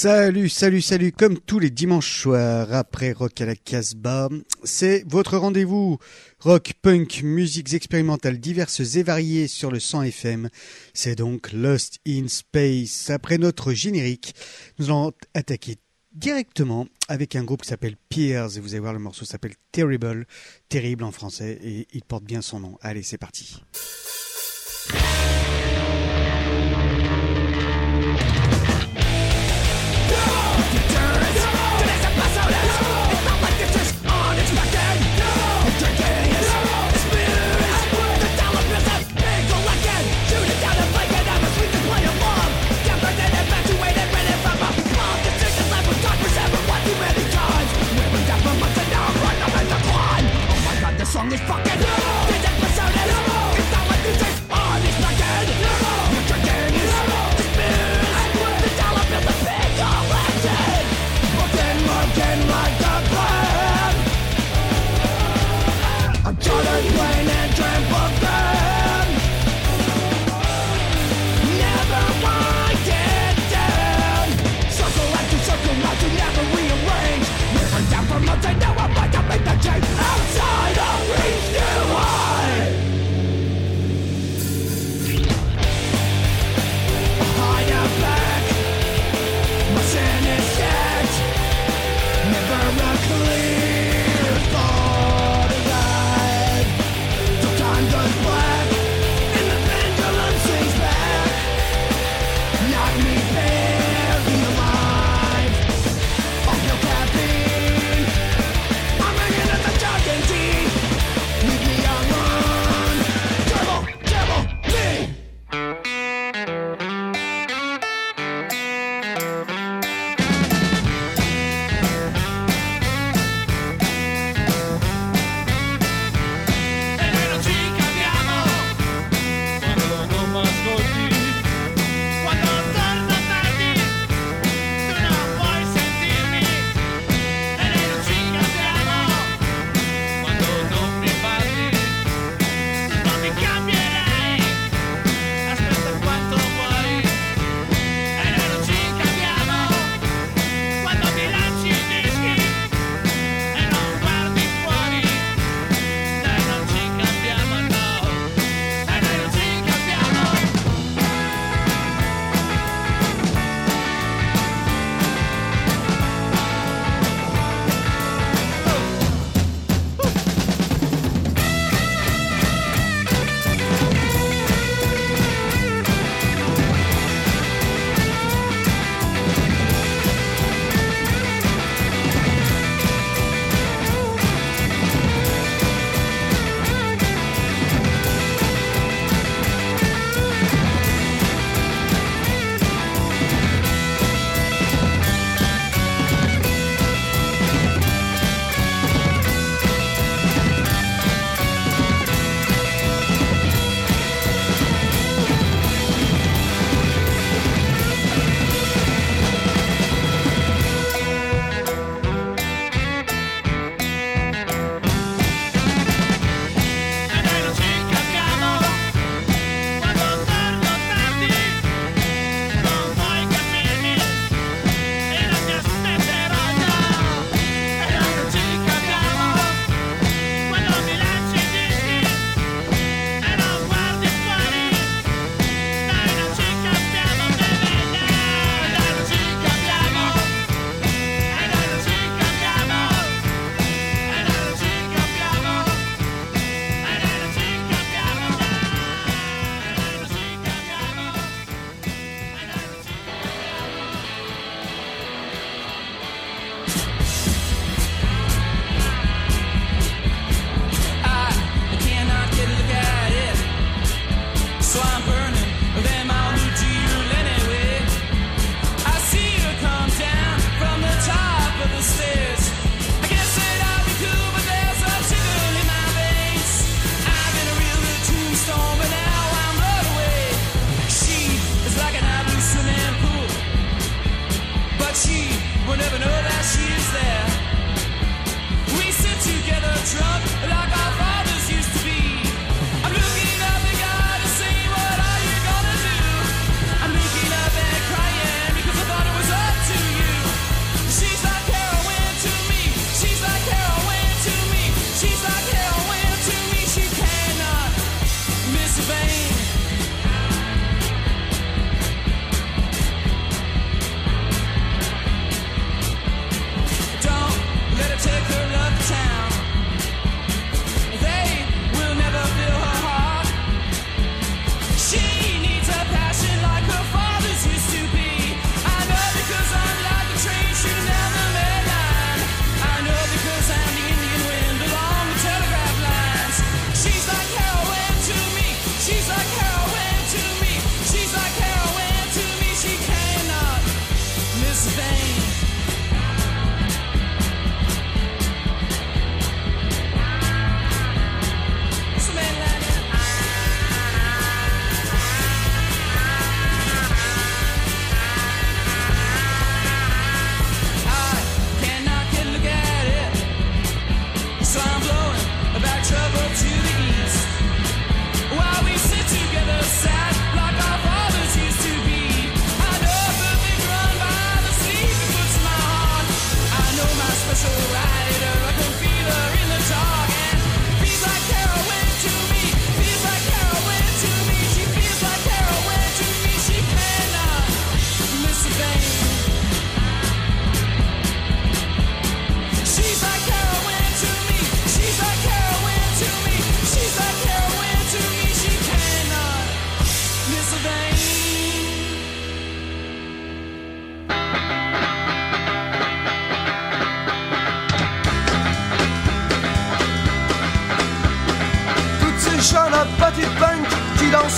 Salut, salut, salut, comme tous les dimanches soirs après Rock à la Casbah, c'est votre rendez-vous rock, punk, musiques expérimentales diverses et variées sur le 100 FM. C'est donc Lost in Space. Après notre générique, nous allons attaquer directement avec un groupe qui s'appelle Peers et vous allez voir, le morceau s'appelle Terrible, terrible en français, et il porte bien son nom. Allez, c'est parti. Song is fucking this episode is it's not like this is unexpected. Your drinking is dismissed. The dollar bills are big collected. Looking like a plan. I'm chartered plane and trampled them. Never wind it down. Circle after circle, not to never rearrange. Living down for months, I know I'm like I make the change outside of reach you are.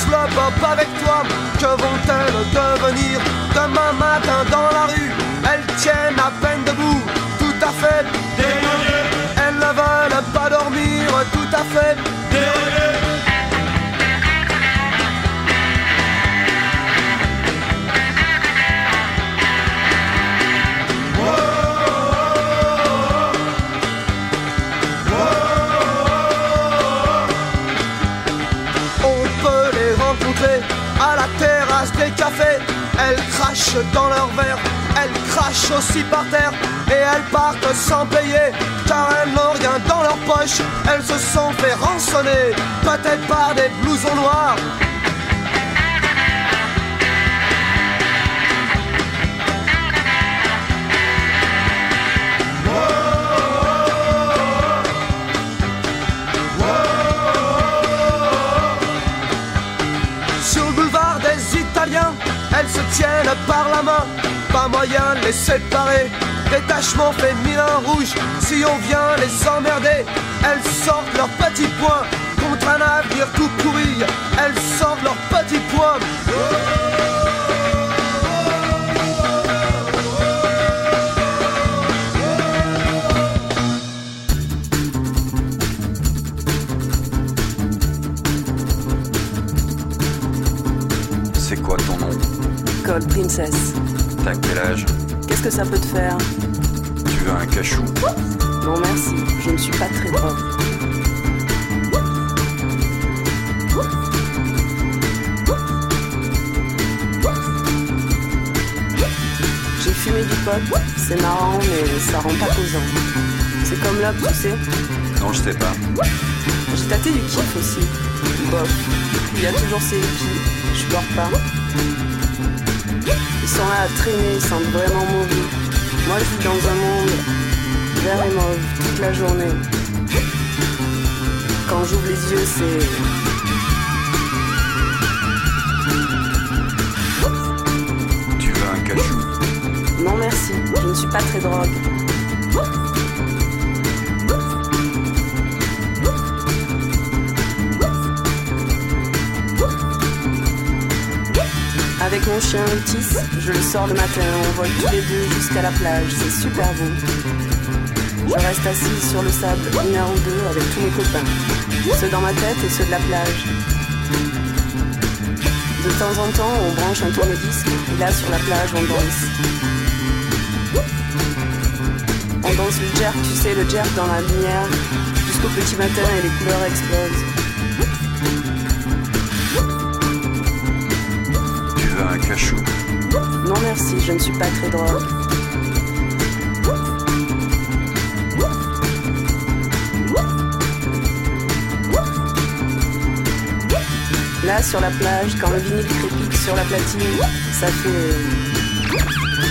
le bob avec toi. Que vont-elles devenir demain matin dans la rue? Elles tiennent à peine debout, tout à fait démoniées. Elles ne veulent pas dormir, tout à fait démoniées. À la terrasse des cafés, elles crachent dans leurs verres, elles crachent aussi par terre et elles partent sans payer car elles n'ont rien dans leur poche. Elles se sont fait rançonner, peut-être par des blousons noirs. Elles se tiennent par la main, pas moyen de les séparer. Détachement féminin rouge, si on vient les emmerder. Elles sortent leurs petits poings contre un avenir tout pourri. Elles sortent leurs petits poings. C'est quoi ton nom? Cold Princess. T'as quel âge? Qu'est-ce que ça peut te faire? Tu veux un cachou? Non merci, je ne suis pas très drogue. J'ai fumé du pot, c'est marrant mais ça rend pas causant. C'est comme l'op, tu sais. Non, je sais pas. J'ai tâté du kiff aussi. Bof, il y a toujours ces hippies, je pleure pas. Ils sont là à traîner, ils sentent vraiment mauvais. Moi je vis dans un monde vert et mauve toute la journée. Quand j'ouvre les yeux c'est... Tu veux un cachou? Non merci, je ne suis pas très drogue. Avec mon chien Otis, je le sors le matin, on vole tous les deux jusqu'à la plage, c'est super beau. Je reste assise sur le sable 1 heure ou 2 avec tous mes copains, ceux dans ma tête et ceux de la plage. De temps en temps, on branche un tourne-disque et là sur la plage, on danse. On danse le jerk, tu sais, le jerk dans la lumière, jusqu'au petit matin et les couleurs explosent. Un cachou? Non merci, je ne suis pas très drogue. Là sur la plage, quand le vinyle crépite sur la platine, ça fait...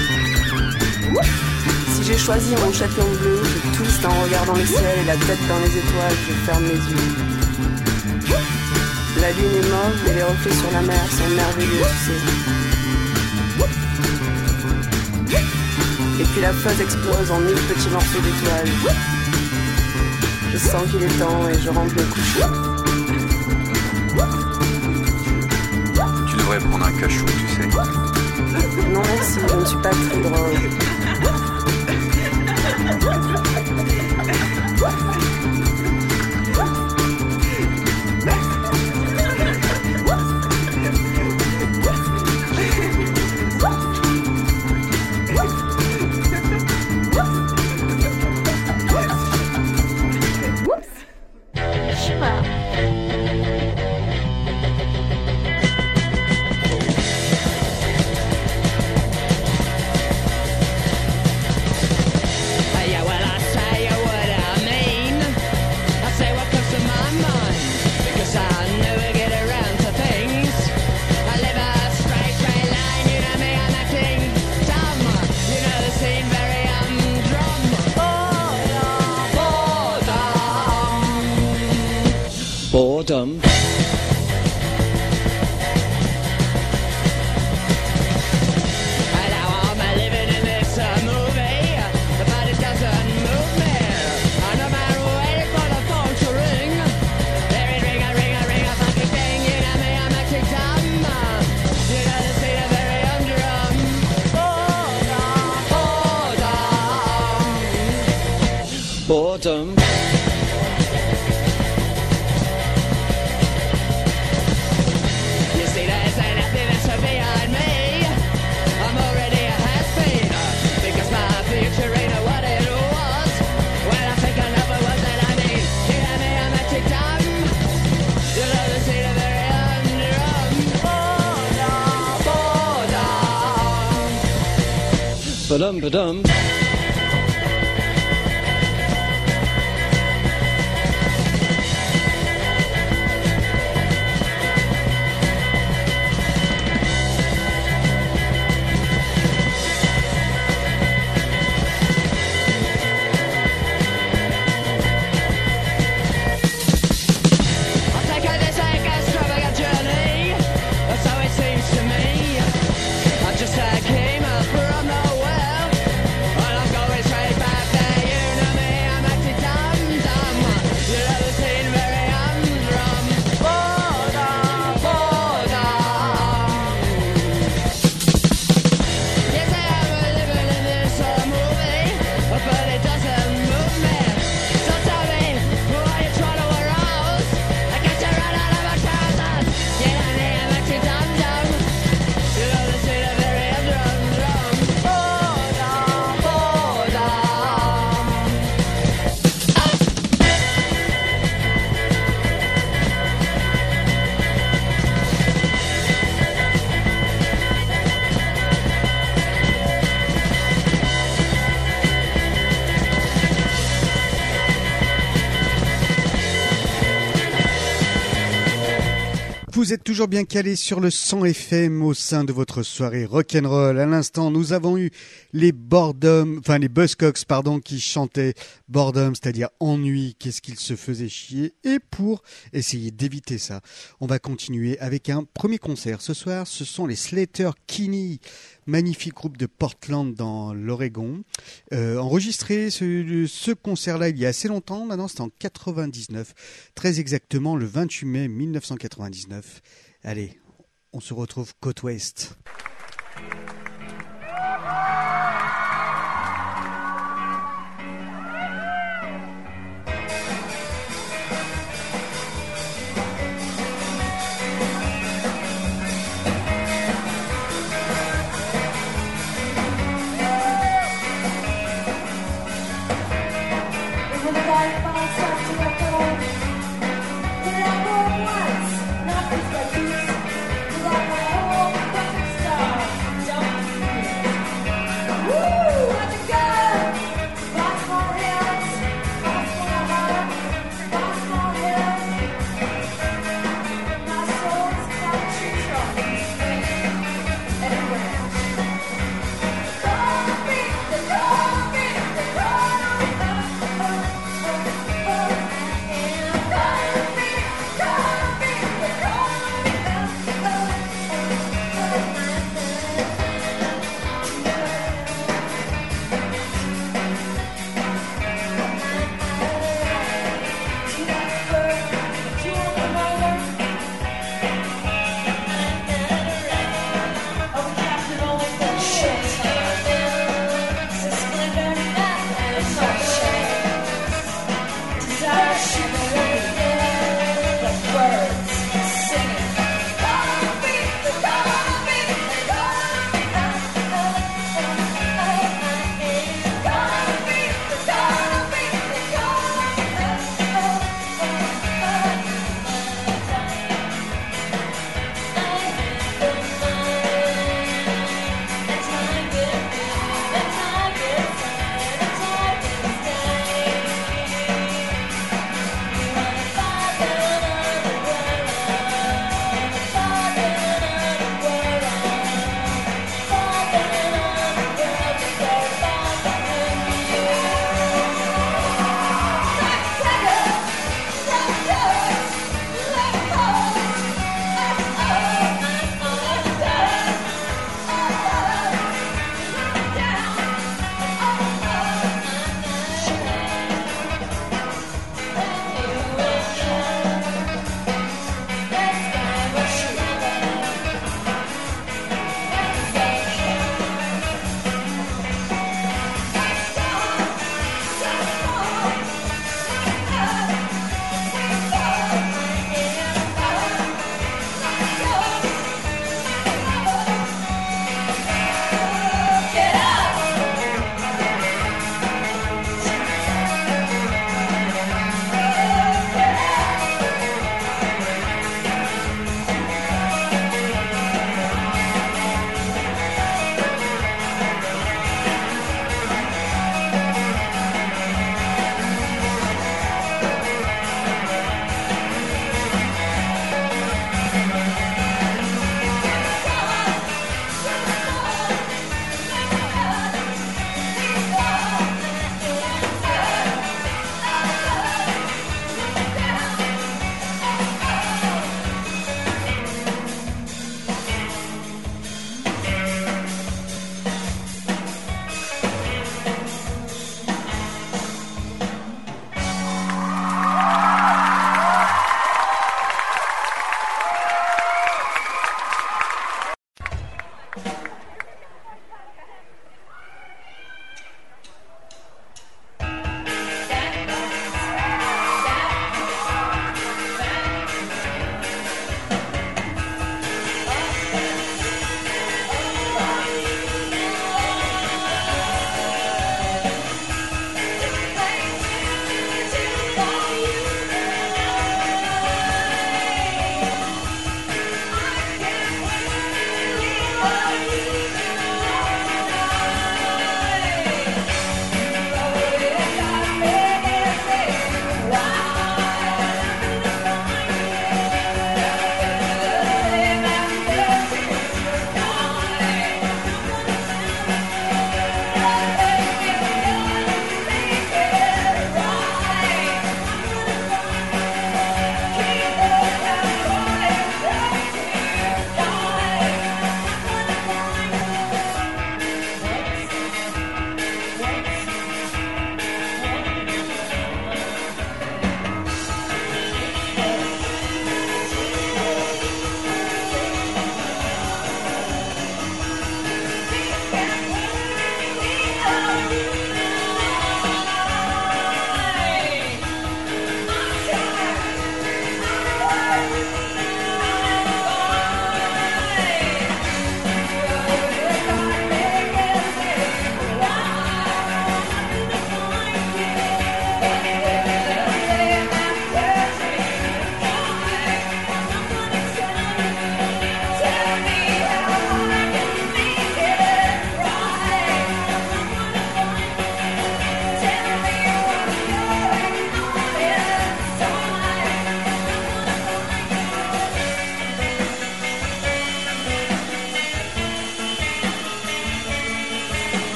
Si j'ai choisi mon châtillon bleu, je twiste en regardant le ciel et la tête dans les étoiles, je ferme les yeux. La lune est mauve et les reflets sur la mer sont merveilleux, tu sais. Et puis la fuzz explose en 1000 petits morceaux d'étoiles. Je sens qu'il est temps et je rentre me coucher. Tu devrais prendre un cachou, tu sais. Non merci, je ne suis pas très drogue. Boredom. Take bottom. You see, there's nothing that's behind me. I'm already a has-been, because my future ain't what it was. When I think I know the words that I need, you hear me, I'm actually dumb. You know the scene of very underarm. Ba-dum, ba-dum. I've taken this extravagant journey, so it seems to me. I just came up from nowhere, and I'm going straight back there. You know me, I'm acting dumb. You know the scene very humdrum. Yes, I am living in this movie, but it doesn't move me. So tell me, who are you trying to arouse? I got you right out of my trousers. You know me, I'm acting dumb. You know the scene of very humdrum. Vous êtes toujours bien calés sur le 100 FM au sein de votre soirée rock'n'roll. À l'instant, nous avons eu les Buzzcocks, qui chantaient boredom, c'est-à-dire ennui, qu'est-ce qu'ils se faisaient chier. Et pour essayer d'éviter ça, on va continuer avec un premier concert. Ce soir, ce sont les Sleater-Kinney, magnifique groupe de Portland dans l'Oregon. Enregistré ce concert-là il y a assez longtemps, maintenant c'était en 99, très exactement le 28 mai 1999. Allez, on se retrouve côte ouest.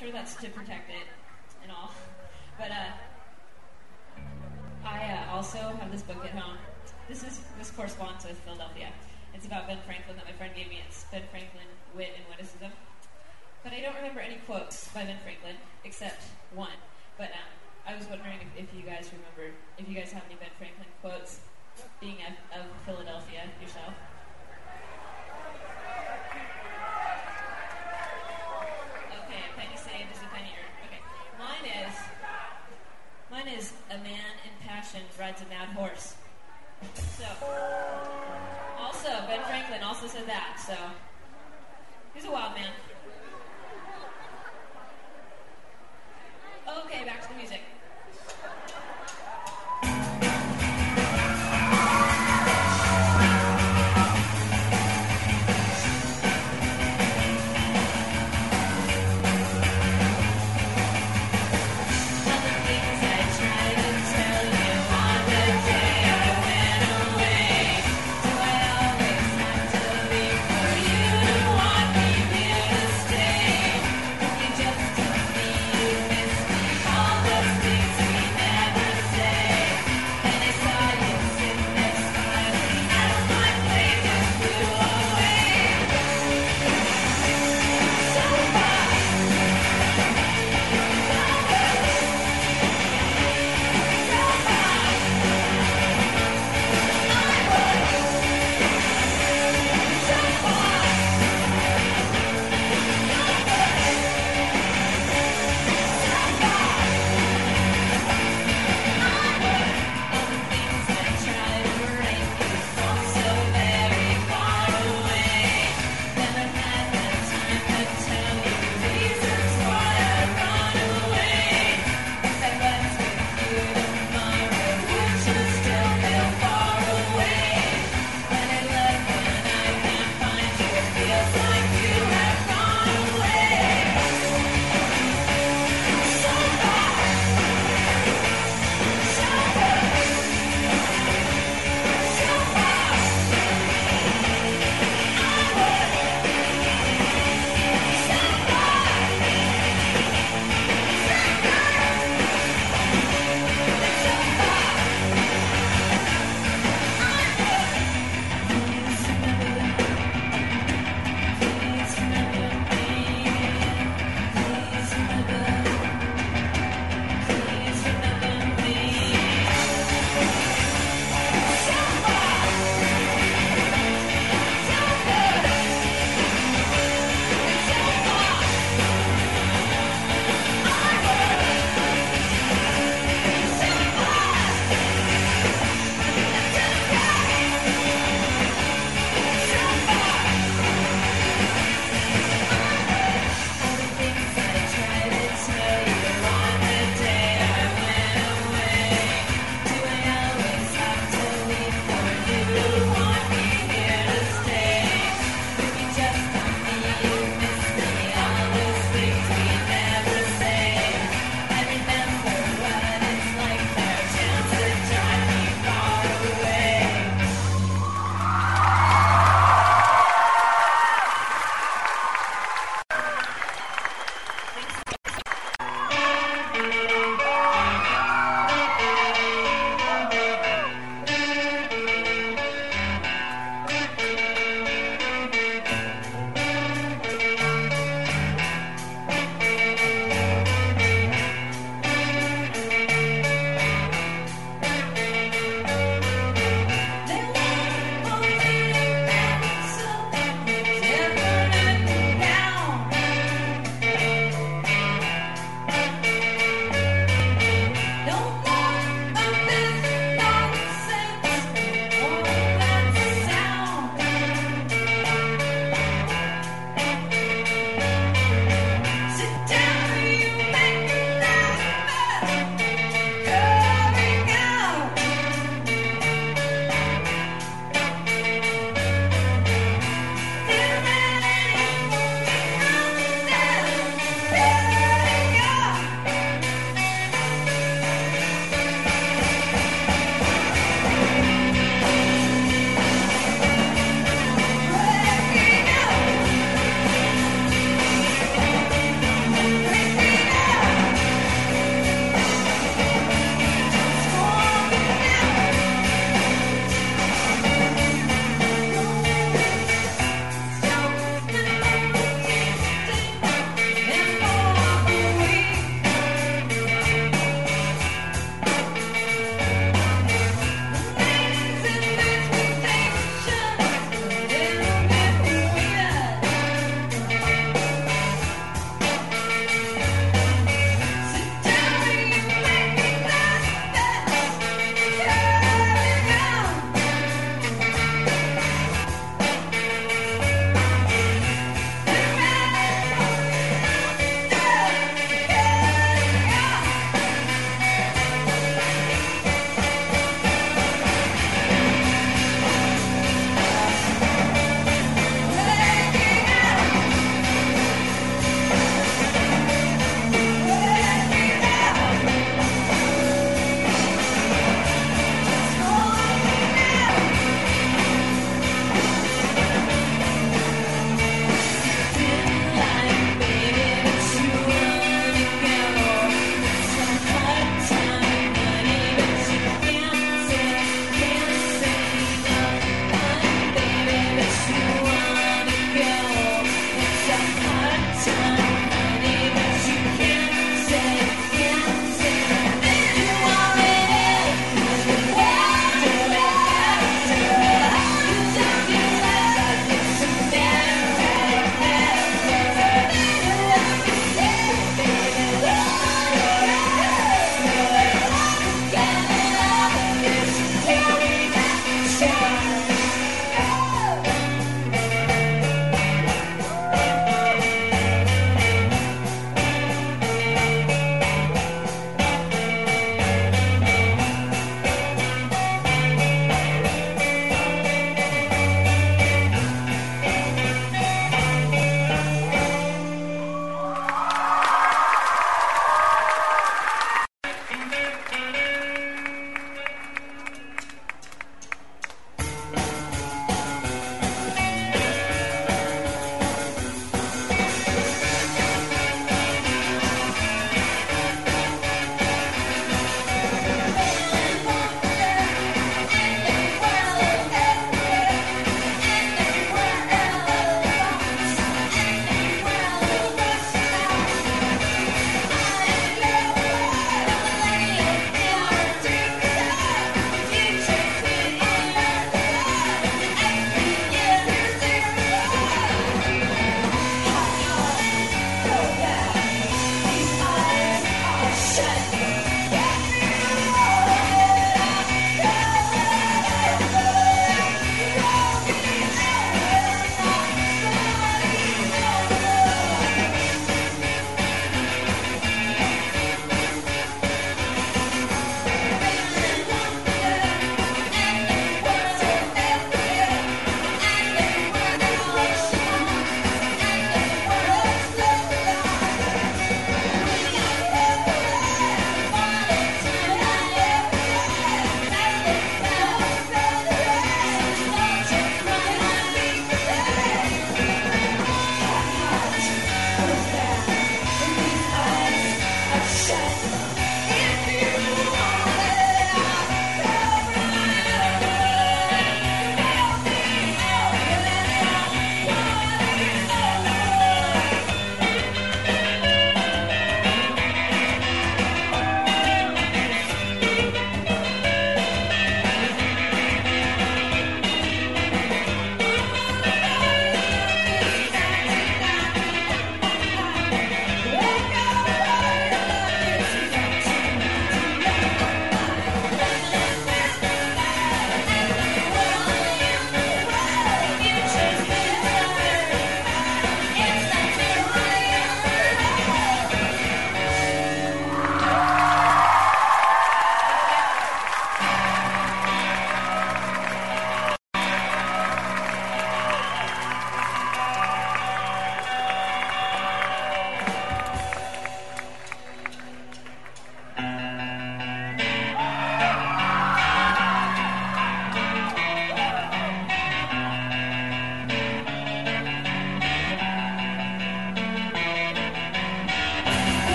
sure that's to protect it and all. But I also have this book at home. This corresponds with Philadelphia. It's about Ben Franklin that my friend gave me. It's Ben Franklin, Wit and Witticism. But I don't remember any quotes by Ben Franklin, except one. But I was wondering if you guys remember, if you guys have any Ben Franklin quotes, being of Philadelphia yourself. Okay, a penny saved is a penny earned. Okay, mine is a man in passion rides a mad horse. So, also, Ben Franklin also said that, so he's a wild man. Okay, back to the music.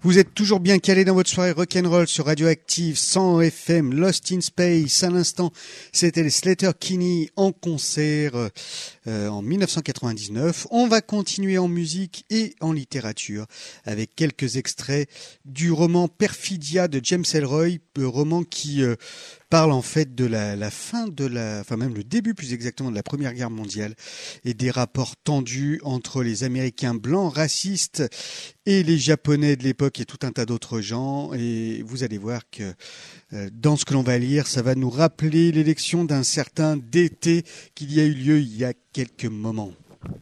Vous êtes toujours bien calé dans votre soirée rock'n'roll sur Radioactive 100 FM, Lost in Space. À l'instant, c'était les Sleater-Kinney en concert en 1999. On va continuer en musique et en littérature avec quelques extraits du roman Perfidia de James Ellroy, roman qui parle en fait de la fin enfin même le début plus exactement de la Première Guerre mondiale et des rapports tendus entre les Américains blancs racistes et les Japonais de l'époque et tout un tas d'autres gens. Et vous allez voir que dans ce que l'on va lire, ça va nous rappeler l'élection d'un certain DT qu'il y a eu lieu il y a quelques moments.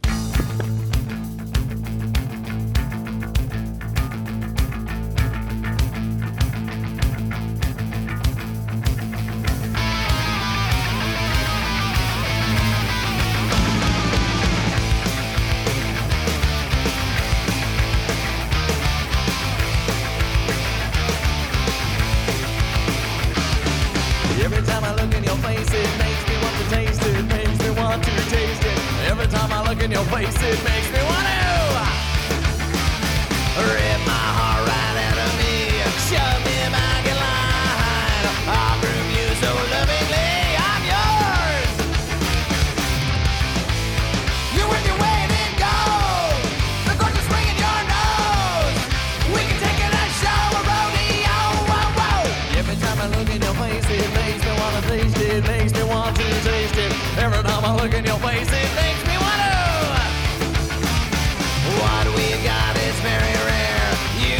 Every time I look in your face, it makes me want to taste it. Makes me want to taste it. Every time I look in your face, it makes me want to rip my heart right out of me. Shove me back in line. I'll groom you so lovingly. I'm yours. You're worth your weight in gold. The gorgeous ring in your nose. We can take it a show, a rodeo. Whoa, whoa. Every time I look in your face, it makes me want to taste it. Makes me want to taste it. Every time I look in your face, it makes me want to. What we got is very rare. You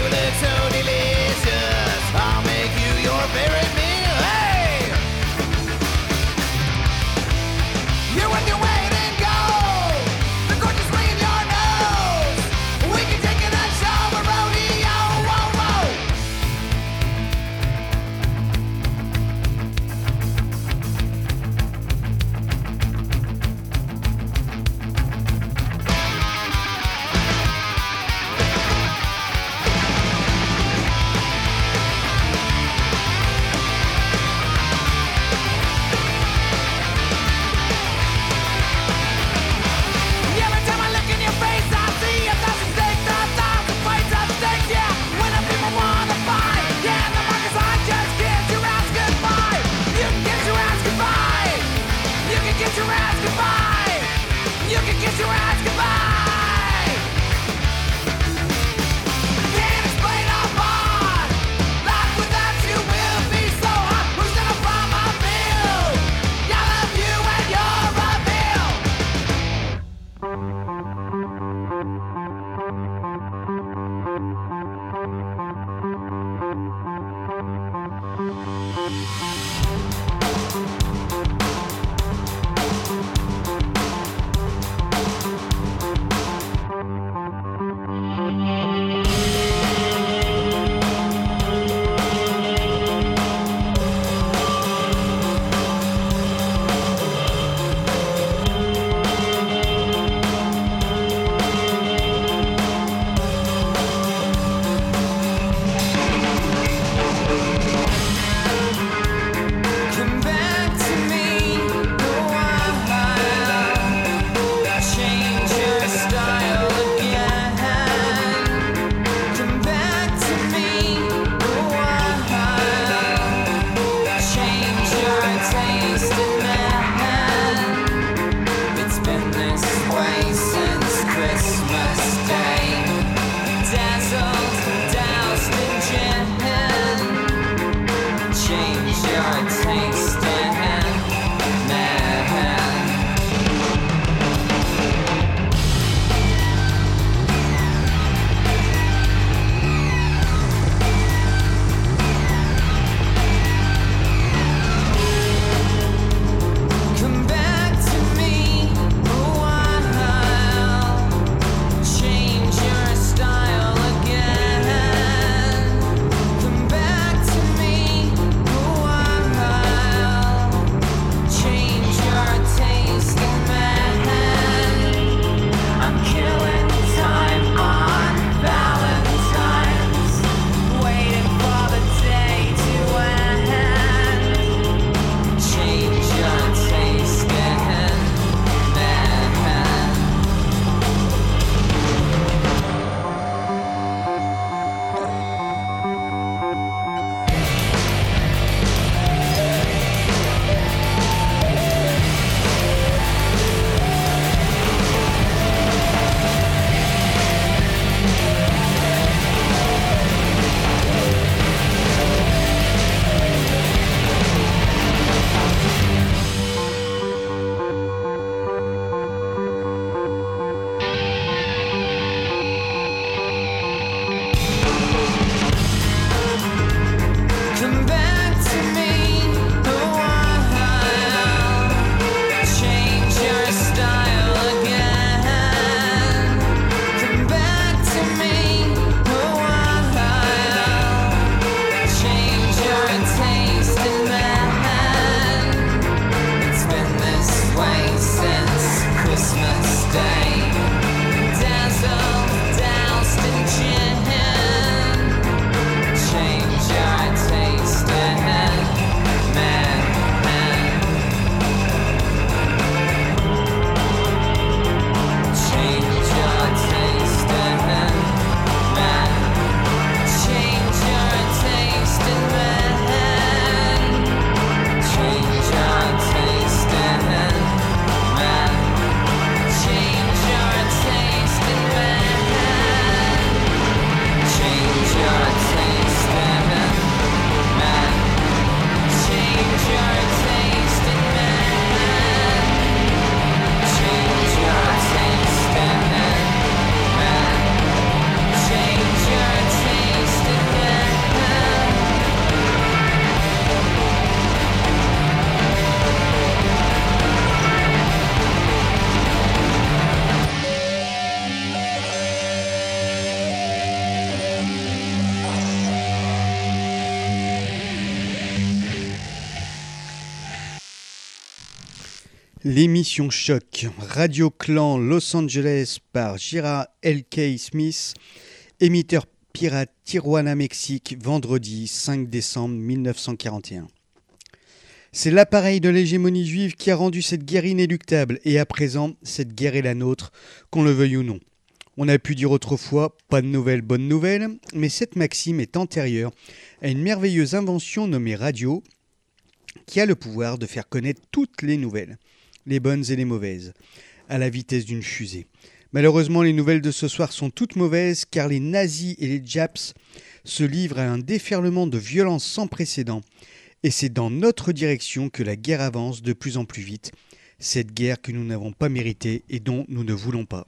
L'émission Choc, Radio Clan Los Angeles par J.R. L.K. Smith, émetteur pirate Tijuana, Mexique, vendredi 5 décembre 1941. C'est l'appareil de l'hégémonie juive qui a rendu cette guerre inéluctable, et à présent, cette guerre est la nôtre, qu'on le veuille ou non. On a pu dire autrefois, pas de nouvelles, bonnes nouvelles, mais cette maxime est antérieure à une merveilleuse invention nommée radio, qui a le pouvoir de faire connaître toutes les nouvelles, les bonnes et les mauvaises, à la vitesse d'une fusée. Malheureusement, les nouvelles de ce soir sont toutes mauvaises, car les nazis et les Japs se livrent à un déferlement de violence sans précédent, et c'est dans notre direction que la guerre avance de plus en plus vite, cette guerre que nous n'avons pas méritée et dont nous ne voulons pas.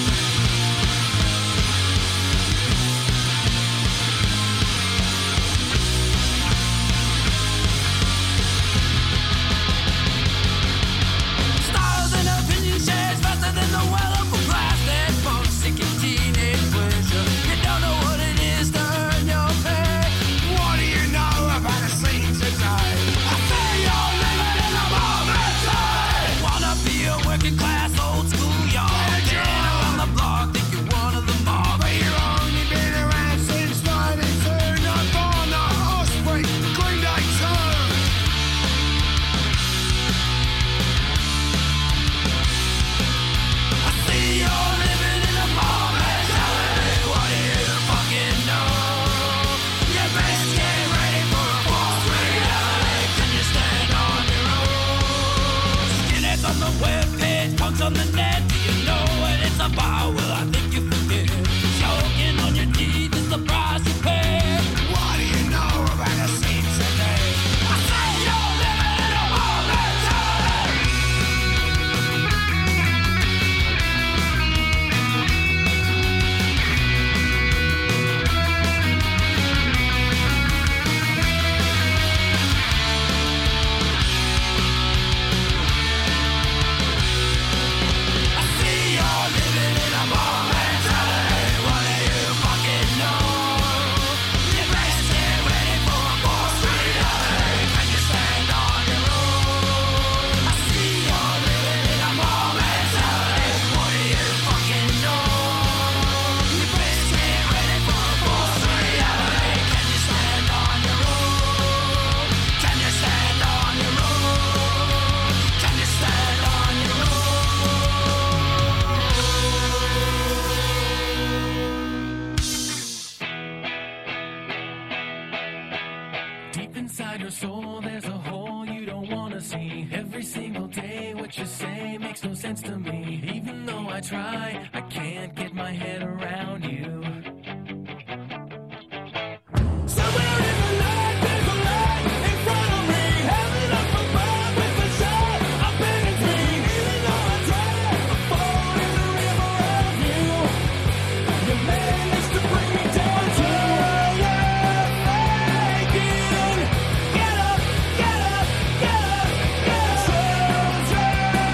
On the net, do you know what it's about? Well, I think you forget. Choking on your teeth is the price you pay. What do you know about the scene today? I say you're living in a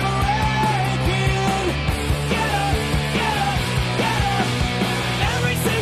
every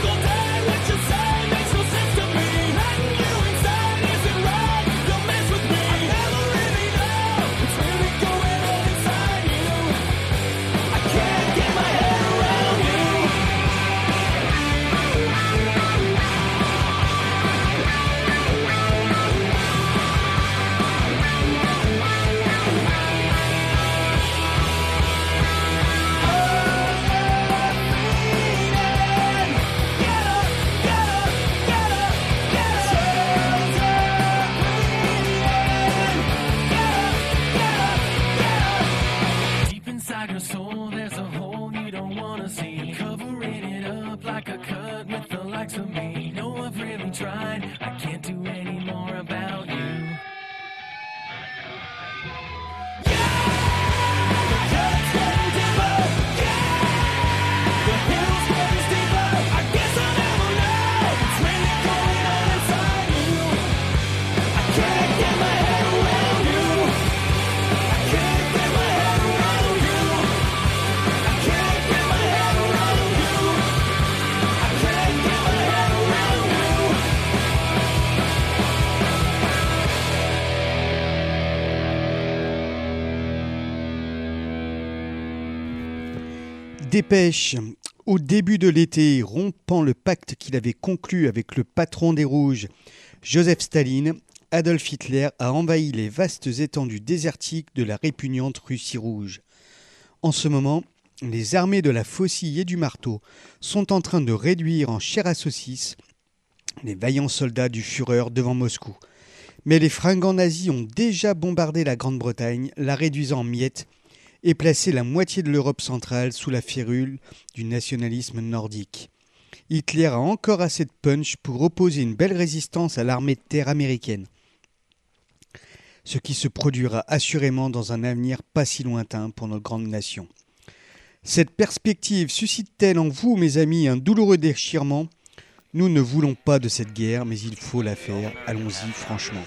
Dépêche. Au début de l'été, rompant le pacte qu'il avait conclu avec le patron des Rouges, Joseph Staline, Adolf Hitler a envahi les vastes étendues désertiques de la répugnante Russie rouge. En ce moment, les armées de la faucille et du marteau sont en train de réduire en chair à saucisse les vaillants soldats du Führer devant Moscou. Mais les fringants nazis ont déjà bombardé la Grande-Bretagne, la réduisant en miettes, et placé la moitié de l'Europe centrale sous la férule du nationalisme nordique. Hitler a encore assez de punch pour opposer une belle résistance à l'armée de terre américaine. Ce qui se produira assurément dans un avenir pas si lointain pour notre grande nation. Cette perspective suscite-t-elle en vous, mes amis, un douloureux déchirement ? Nous ne voulons pas de cette guerre, mais il faut la faire. Allons-y, franchement.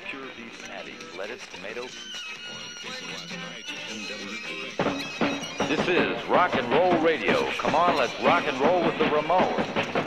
This is Rock and Roll Radio. Come on, let's rock and roll with the Ramones.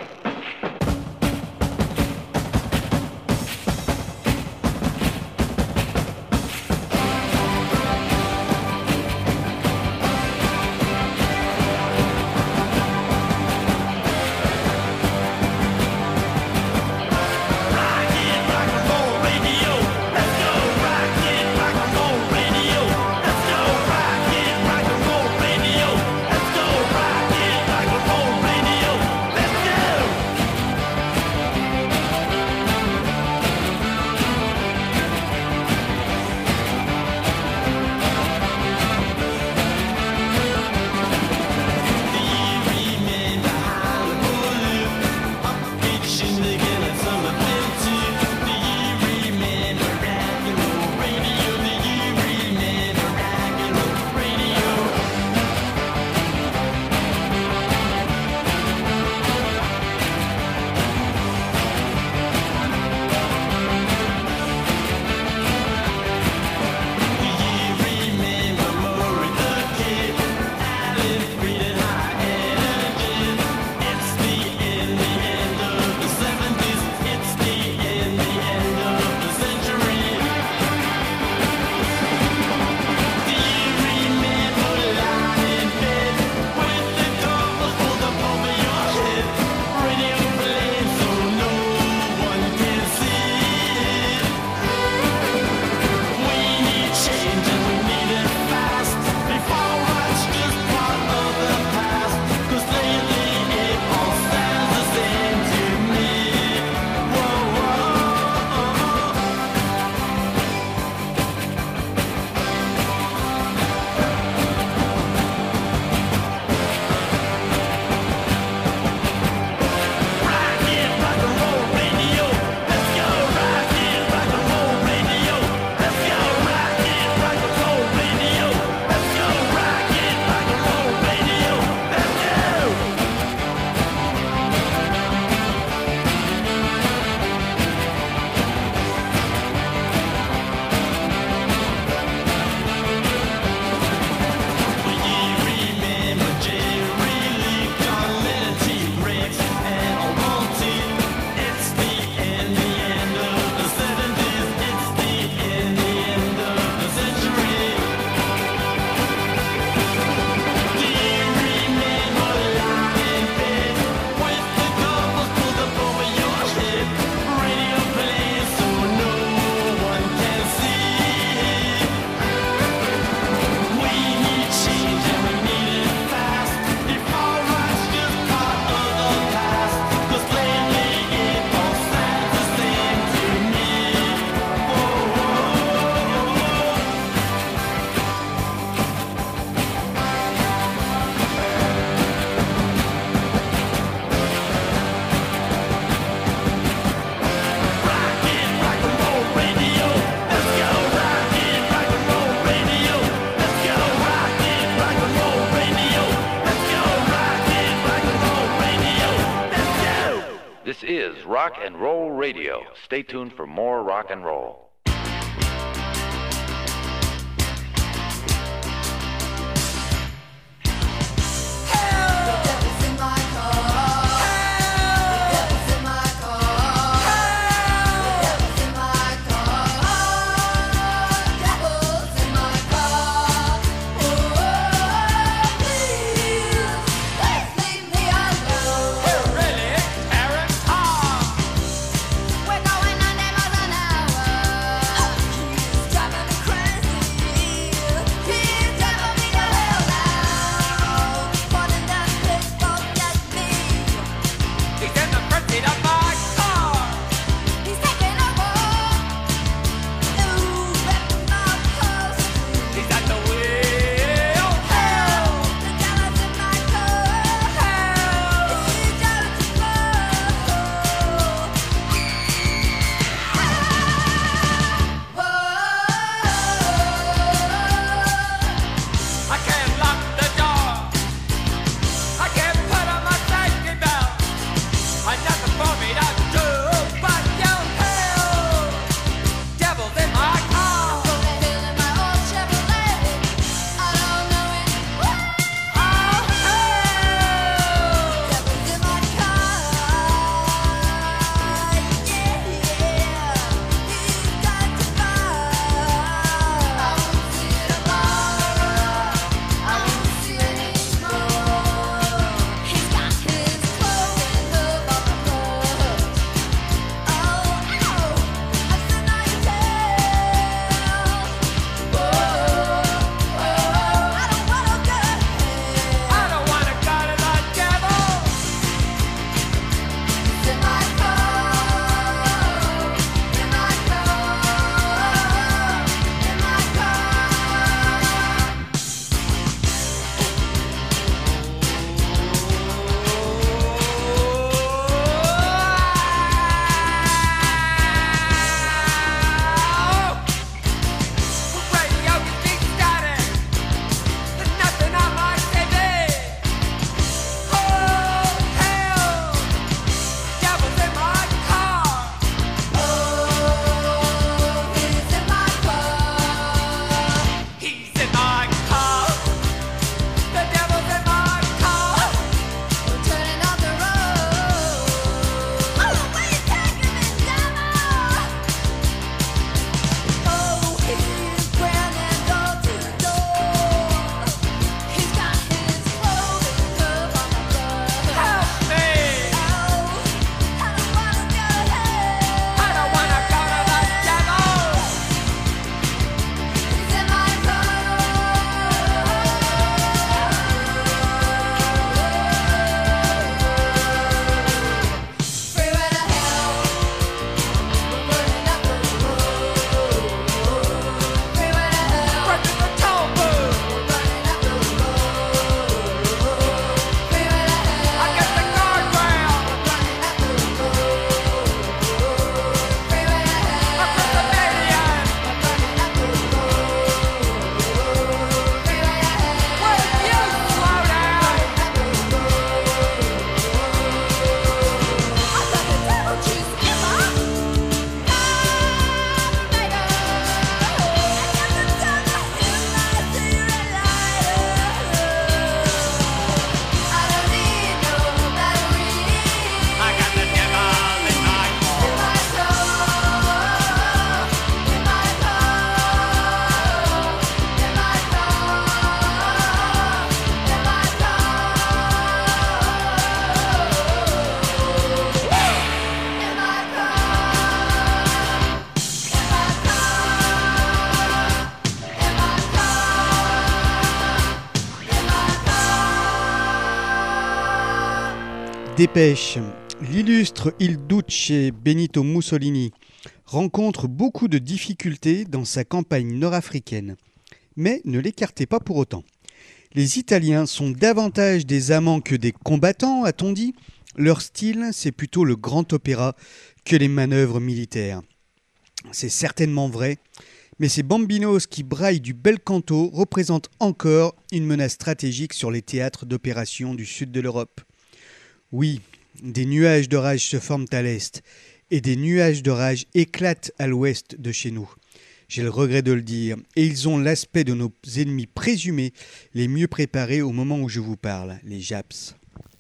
This is Rock and Roll Radio. Stay tuned for more rock and roll. Please Dépêche. L'illustre Il Duce Benito Mussolini rencontre beaucoup de difficultés dans sa campagne nord-africaine, mais ne l'écartez pas pour autant. Les Italiens sont davantage des amants que des combattants, a-t-on dit. Leur style, c'est plutôt le grand opéra que les manœuvres militaires. C'est certainement vrai, mais ces bambinos qui braillent du bel canto représentent encore une menace stratégique sur les théâtres d'opération du sud de l'Europe. Oui, des nuages d'orage se forment à l'est et des nuages d'orage éclatent à l'ouest de chez nous. J'ai le regret de le dire, et ils ont l'aspect de nos ennemis présumés les mieux préparés au moment où je vous parle, les Japs.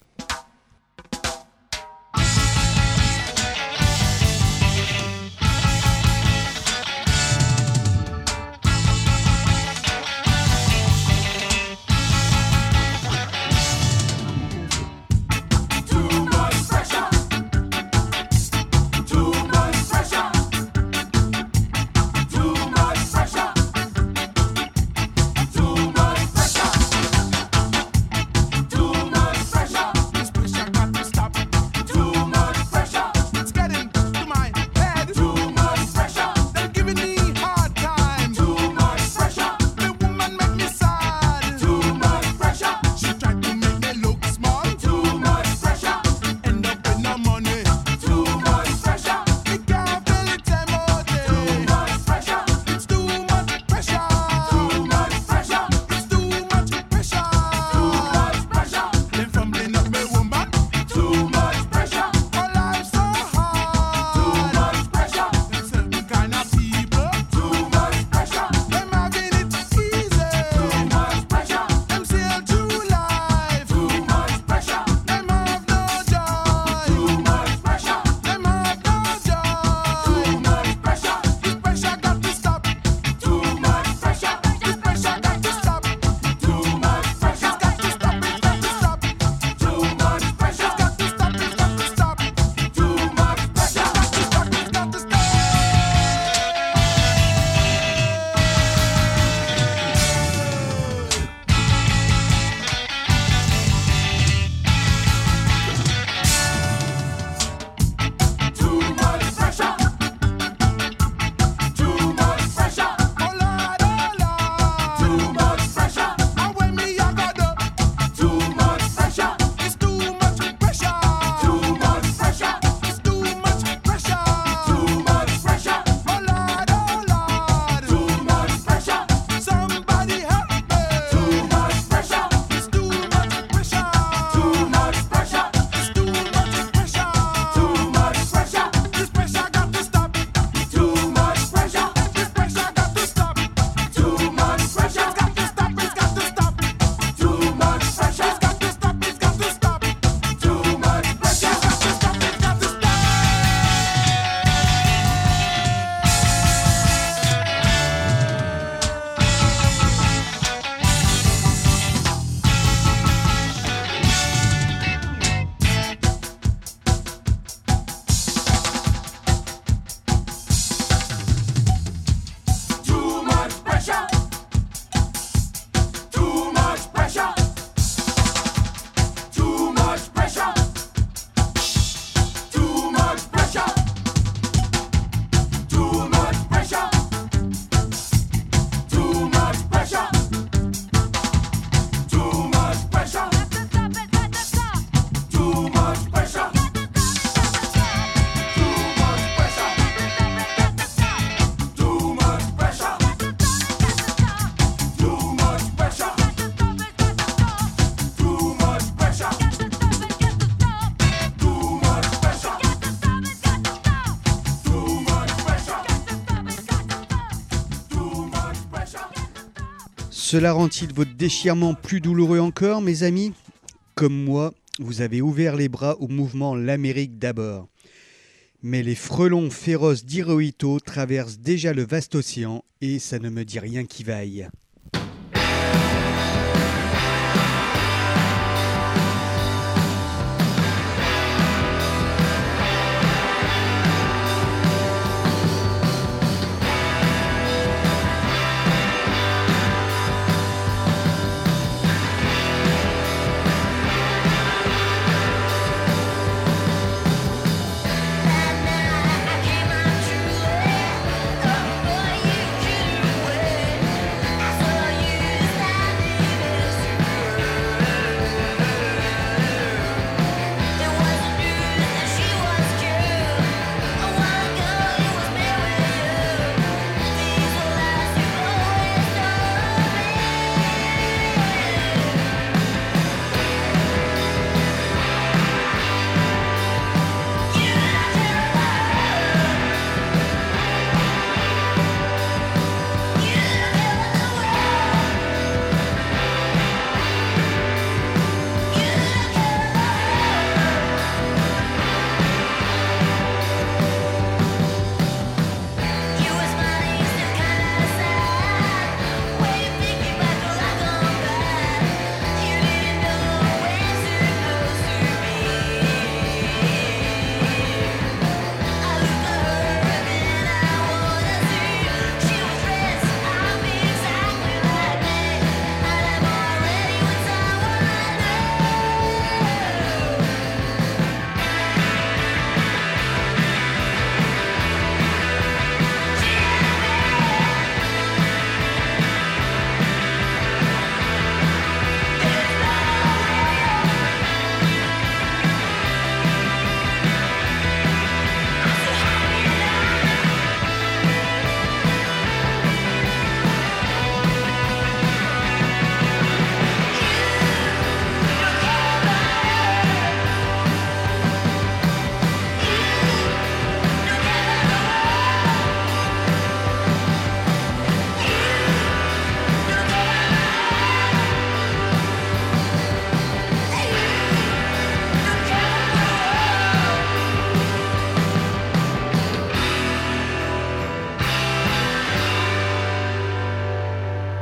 Cela rend-il votre déchirement plus douloureux encore, mes amis ? Comme moi, vous avez ouvert les bras au mouvement L'Amérique d'abord. Mais les frelons féroces d'Hirohito traversent déjà le vaste océan et ça ne me dit rien qui vaille.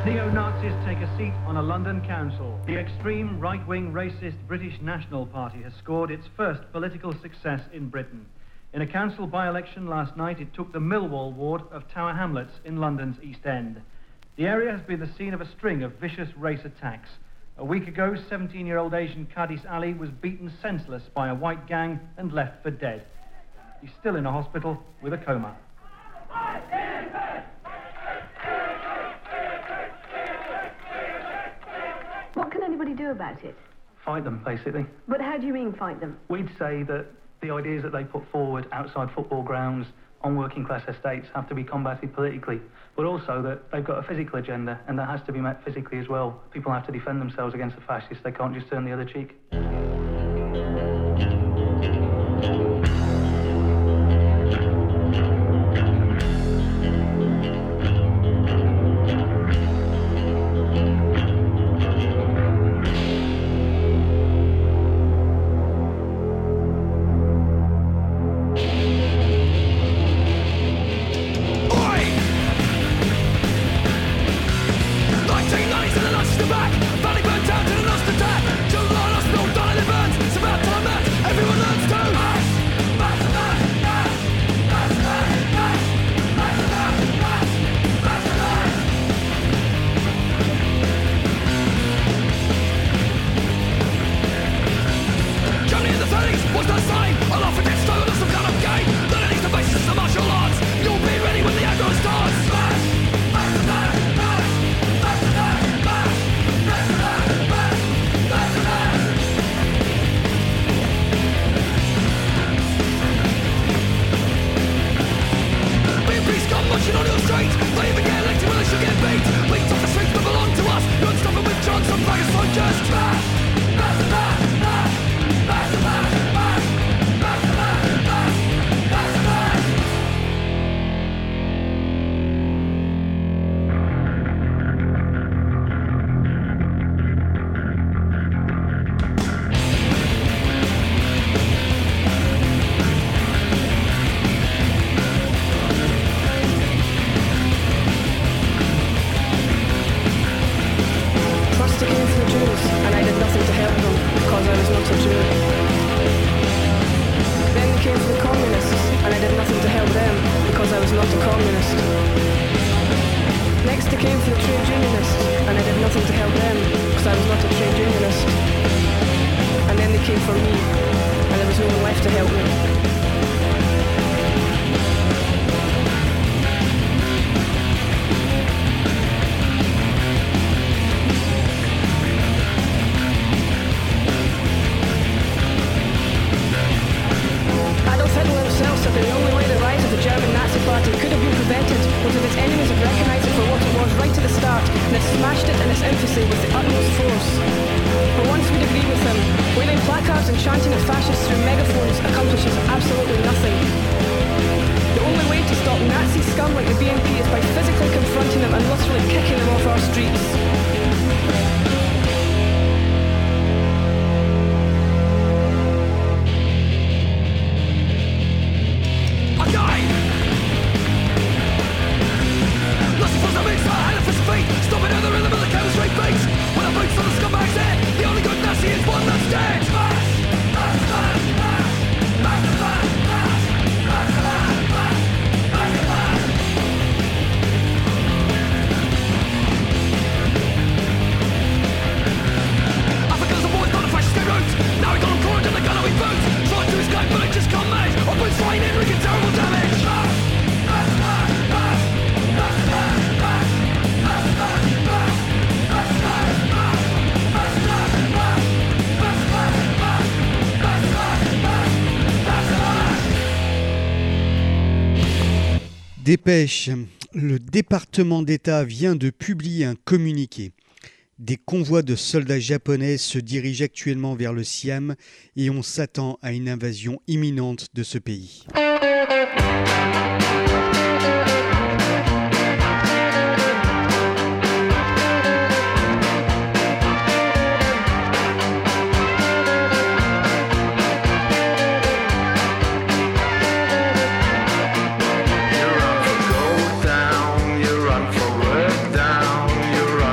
Neo-Nazis take a seat on a London council. The extreme right-wing racist British National Party has scored its first political success in Britain. In a council by-election last night, it took the Millwall ward of Tower Hamlets in London's East End. The area has been the scene of a string of vicious race attacks. A week ago, 17-year-old Asian Qadis Ali was beaten senseless by a white gang and left for dead. He's still in a hospital with a coma. What can anybody do about it? Fight them, basically. But how do you mean fight them? We'd say that the ideas that they put forward outside football grounds, on working class estates, have to be combated politically, but also that they've got a physical agenda and that has to be met physically as well. People have to defend themselves against the fascists. They can't just turn the other cheek. Dépêche, le département d'État vient de publier un communiqué. Des convois de soldats japonais se dirigent actuellement vers le Siam et on s'attend à une invasion imminente de ce pays. You run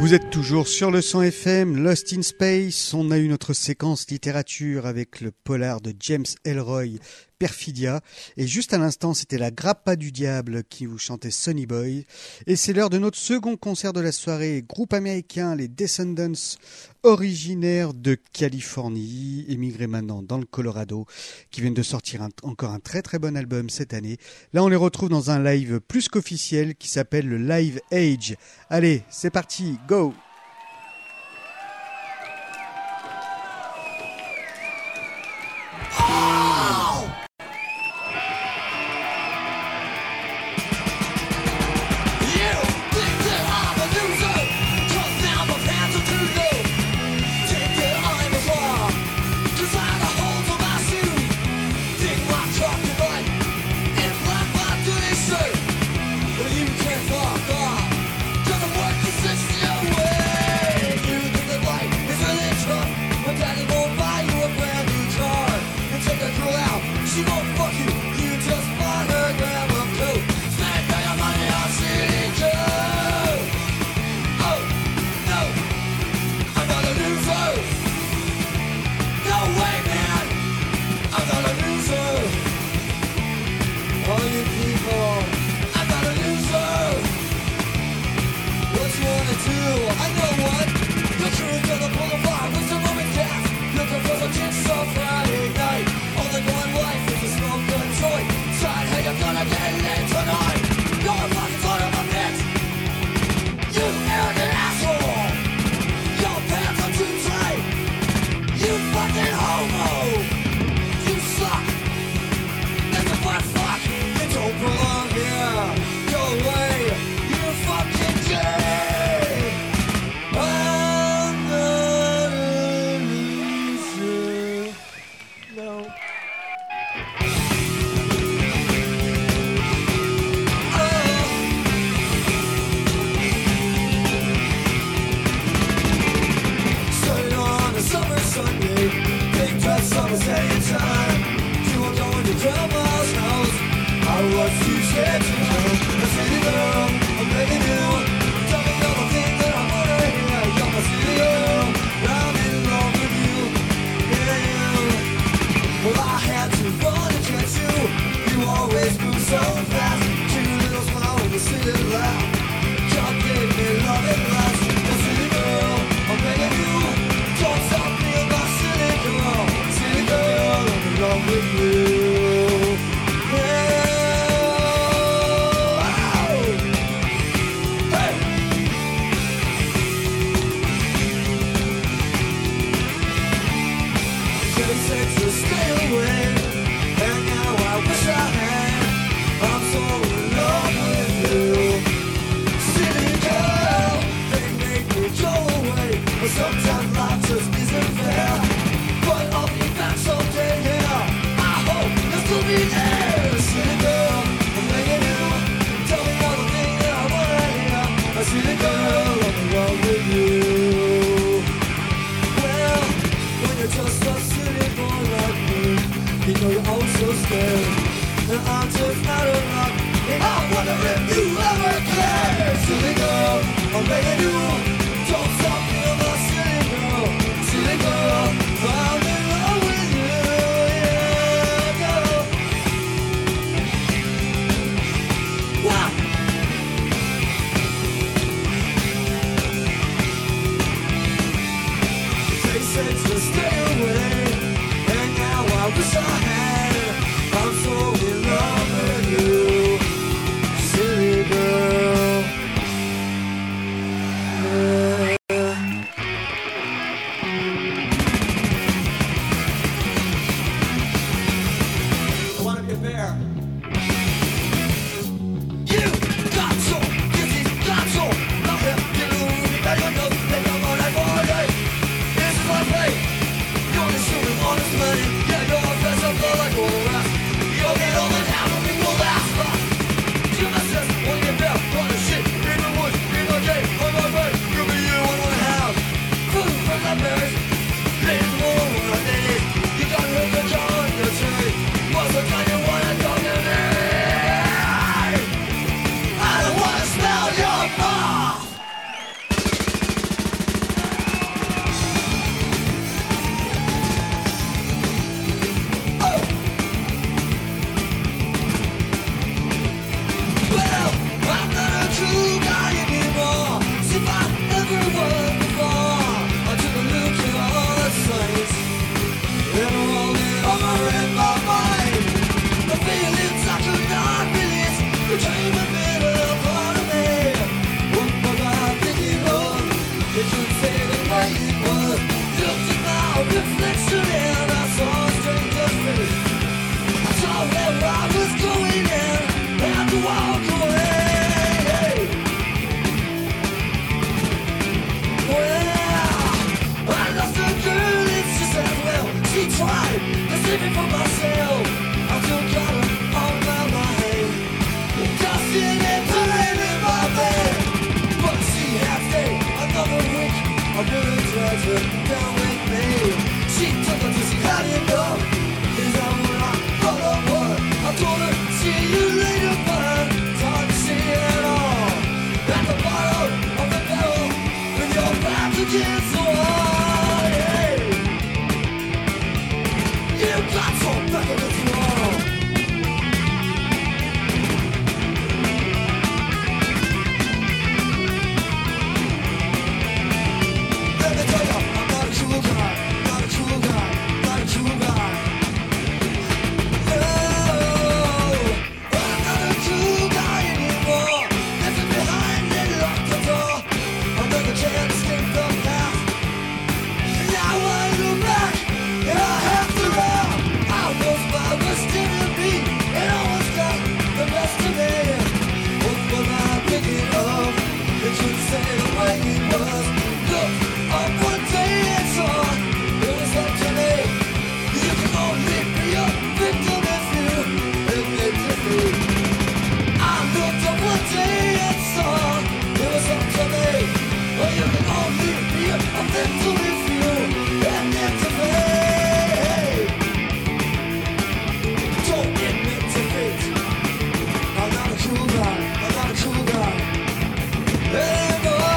Vous êtes toujours sur le 100 FM, Lost in Space. On a eu notre séquence littérature avec le polar de James Ellroy, Perfidia. Et juste à l'instant, c'était la Grappa du Diable qui vous chantait Sonny Boy. Et c'est l'heure de notre second concert de la soirée. Groupe américain, les Descendants, originaires de Californie, émigrés maintenant dans le Colorado, qui viennent de sortir encore un très très bon album cette année. Là, on les retrouve dans un live plus qu'officiel qui s'appelle le Live Age. Allez, c'est parti, go! tried to save it for myself. I still got it all around my head. Dusting and pulling in my bed. But she has stayed another week. I really tried to down with me. She took her till she had enough. Is that when I thought of her? I told her, see you later, but it's hard to see it all. At the bottom of the barrel, with your back against the wall, yeah. You got some back against the wall. Let me tell you, I'm not a cool guy, not a cool guy, not a cool guy. No, I'm not a cool guy anymore. Listen behind and lock the door. Another chance, skip the path. Now I look back, and I have to run. I was my worst enemy, and almost got the best of me. What was I thinking of? They should say the way it was. Look, up one day and saw it was up to me. You can only be a victim if you admit defeat. I looked up one day and saw it was up to me. Well, you can only be a victim if you admit defeat. Don't admit defeat. I'm not a cool guy. I'm not a cool guy. Anymore,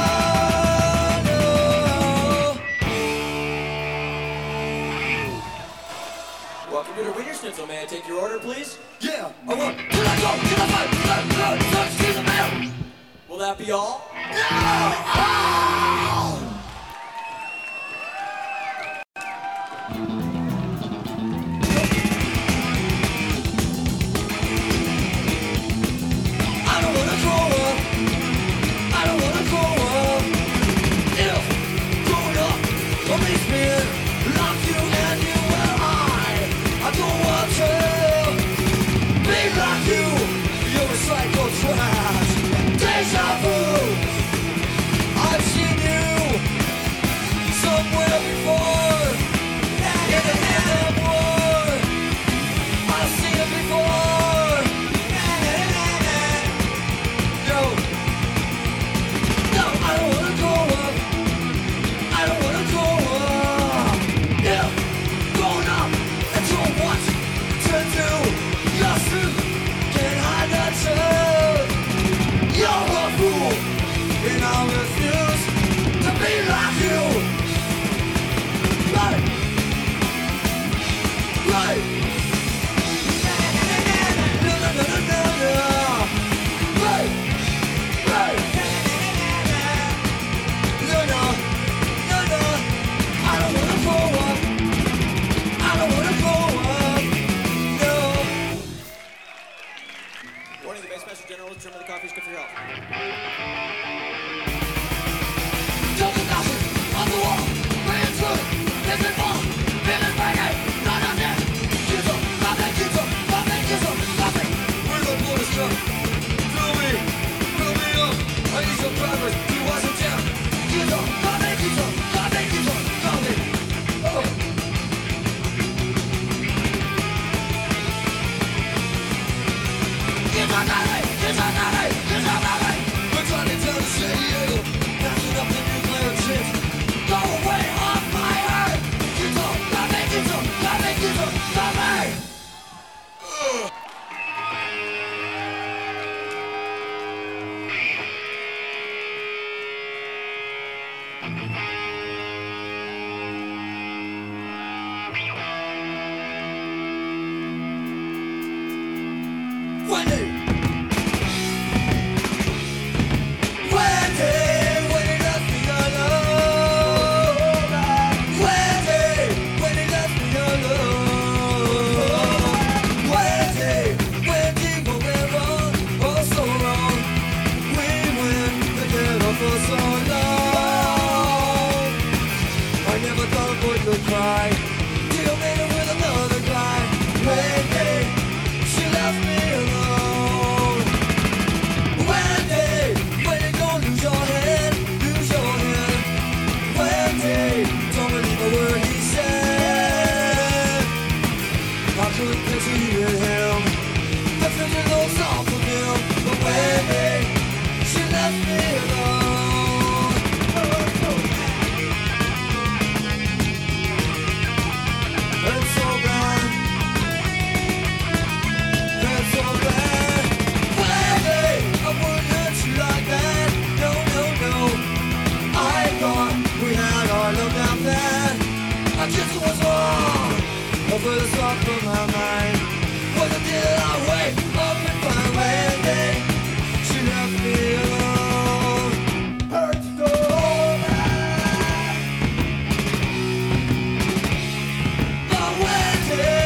no. Welcome to the Wiener Schnitzel. May I take your order, please? Yeah, I want. Can I go? Can I fight? Touch to the mail. Will that be all? I don't wanna grow up. I don't wanna grow up. If growing up makes me like you and you and I don't want to be like you. You're a psycho trash. Deja vu. I've seen you somewhere before. In the Vietnam War. I've seen it before. No, I don't wanna grow up. I don't wanna grow up. Yeah, grown up and told what to do. Your suit can't hide the truth. You're a fool, and I refuse to be like you. Right, right. No, no, no, no, no, no. Right, right. No, no, no, no. I don't wanna grow up. I don't wanna grow up. No. Warning, the base master general is trim of the coffee is good for your health. Don't be gossip on the wall. Bring it through. There's it all. Feeling banging. Not on there. Kids up. Nothing. Kids up. Nothing. Kids up. Nothing. We're the blood struck. Fill me up. I need some progress. He wasn't down. Kids up. Nothing. Kids up. Nothing. Kids up. Nothing. Oh. Kids up. Nothing. Kids up. Nothing. Kids up. Nothing. We're trying to tell the San Diego. Passing up the nuclear chips. Go away off my heart. Kids up. Nothing. Kids up. Nothing. Kids up. Nothing. Wendy! When he left me alone. When he left me alone. When people went wrong, oh so wrong. We went together for so long. I never thought a boy could cry. Till made it with another guy. When she left me alone. When you don't lose your head, lose your head. When don't believe a word he said. just was wrong. Over the song from my mind. Was it did I wake up and find landing? She left me alone. Hurts so bad. I'm waiting.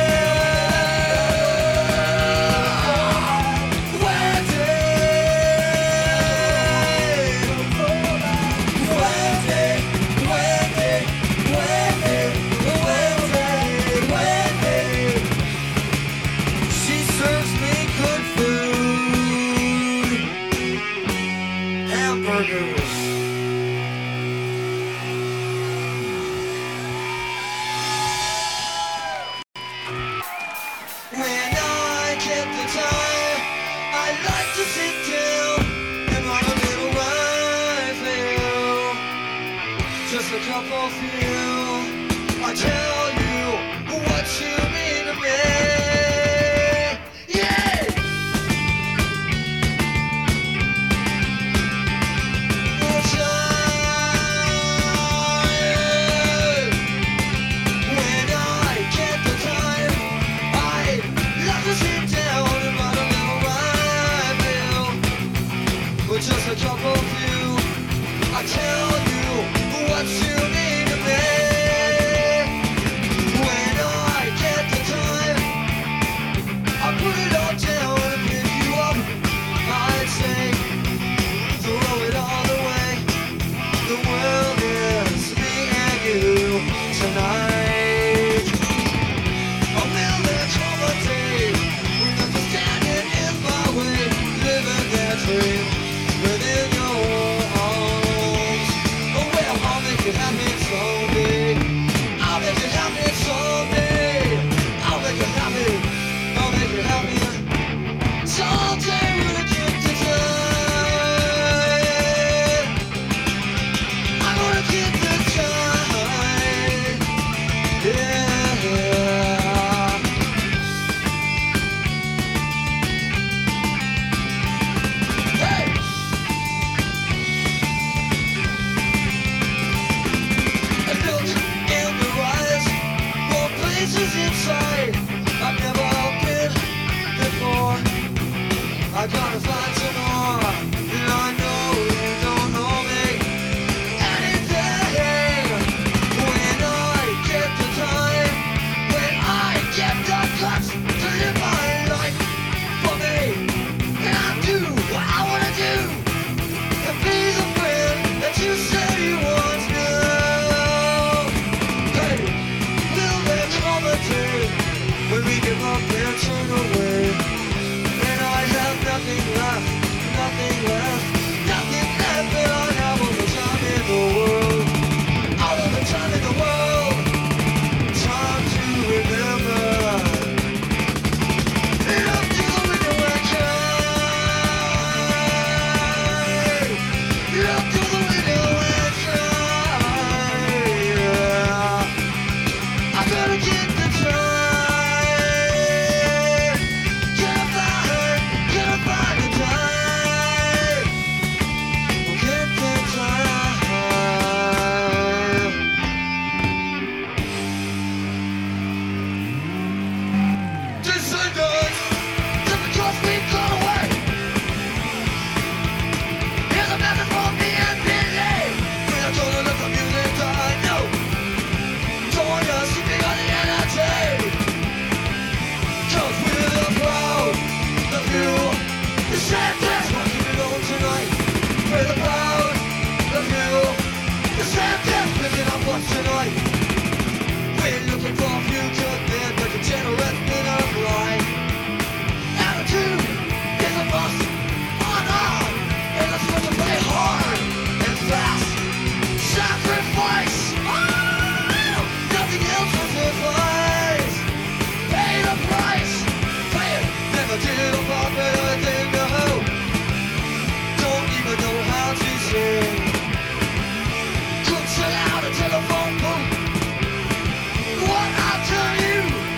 Telephone booth. What I tell you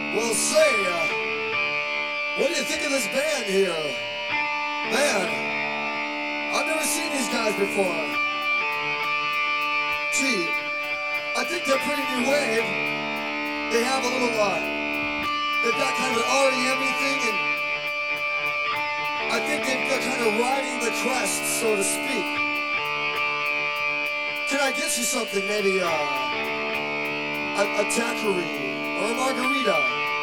Well, say, what do you think of this band here? Man, I've never seen these guys before. Gee, I think they're pretty new wave. They have a little, they've got kind of an R.E.M.y thing, and I think they're kind of riding the crest, so to speak. Can I get you something, maybe, a daiquiri or a margarita?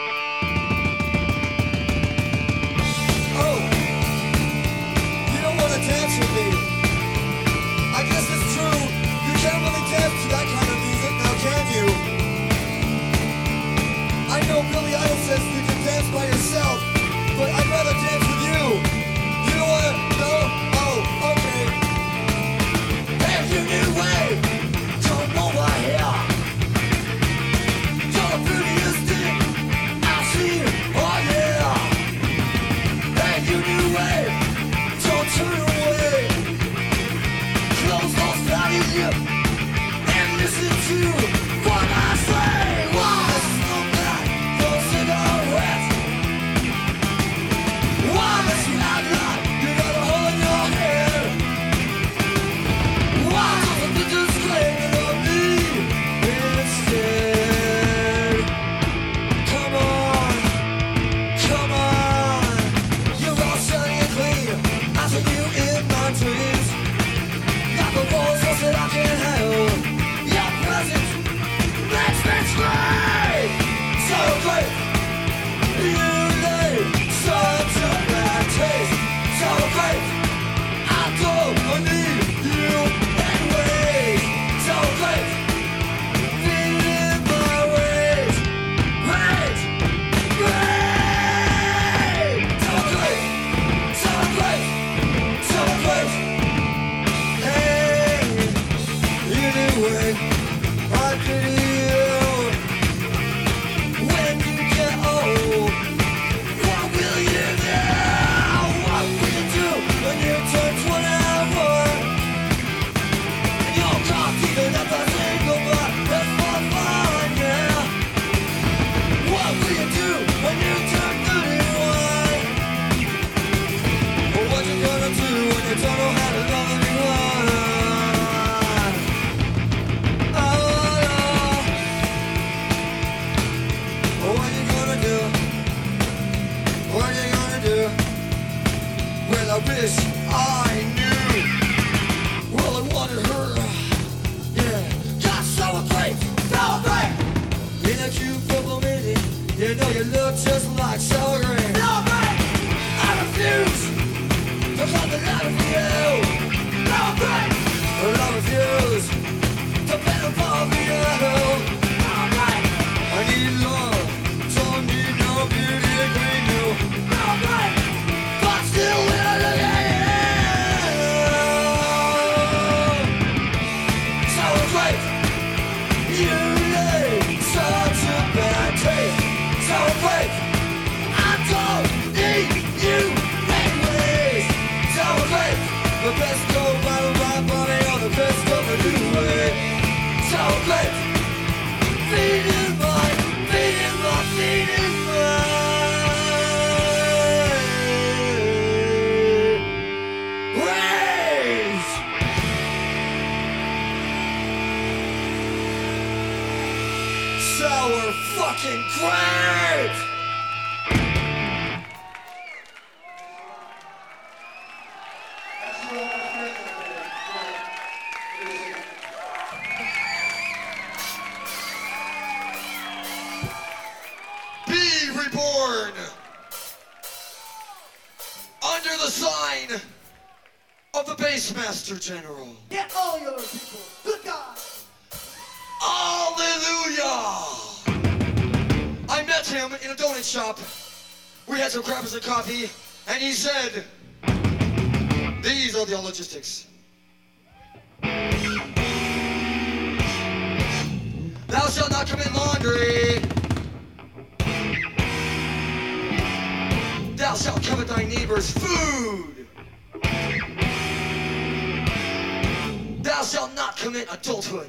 Oh, you don't want to dance with me. I guess it's true, you can't really dance to that kind of music, now can you? I know Billy Idol says you can dance by yourself, but I'd rather dance with you. You don't want to? No? Oh, okay. Hey, you new wave, come over here. You're the prettiest thing I've seen, oh yeah. Hey, you new wave, don't turn away. Close those bodies up and listen to what I say. Why smoke that your cigarette? Why must you act like you got a hole in your head? Why doesn't you just claim it on me instead? Come on, you're all shiny and clean. I see you in my dreams. Like a rose that I can't handle. Your presence makes me scream. So great, you leave such a bad taste. So great, I don't need you anyway. So great, feeling my rage. So great, hey, anyway, I pity you. When you get old, what will you do? What will you do when you turn 21? And you're caught even at the single bar, that's for fun, yeah. What will you do when you turn 31? Or what you gonna do when you don't know how to love anyone? Oh, no. What you gonna do? What you gonna do? Well, I wish I knew. Well, I wanted her. Yeah, got so great. In a cute purple mini, you know you look just like so great. I refuse to come in love with you. I refuse to bet upon you. I need love, don't need no beauty queen, no. But still when I look at you, so great, you leave such a bad taste. So great, I don't need you anyways. So great, the best go by the right body or the best go the new way. So great, feeding my rays. Sour fucking great. Be reborn under the sign of the Bassmaster General. Get all your people. Good God. Hallelujah! I met him in a donut shop. We had some crappers and coffee, and he said, these are the logistics. Thou shalt not commit laundry. Thou shalt covet thy neighbor's food. Thou shalt not commit adulthood.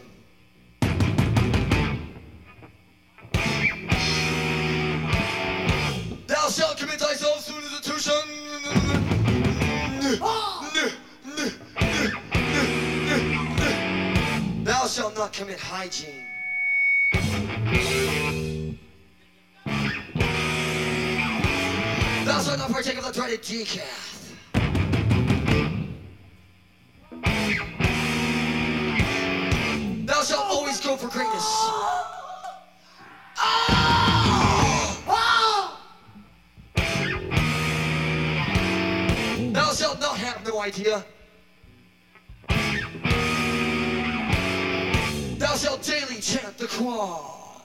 Thou shalt not commit hygiene. Thou shalt not partake of the dreaded decaf. Thou shalt always go for greatness. Thou shalt not have no idea. Thou shalt daily chant the cross.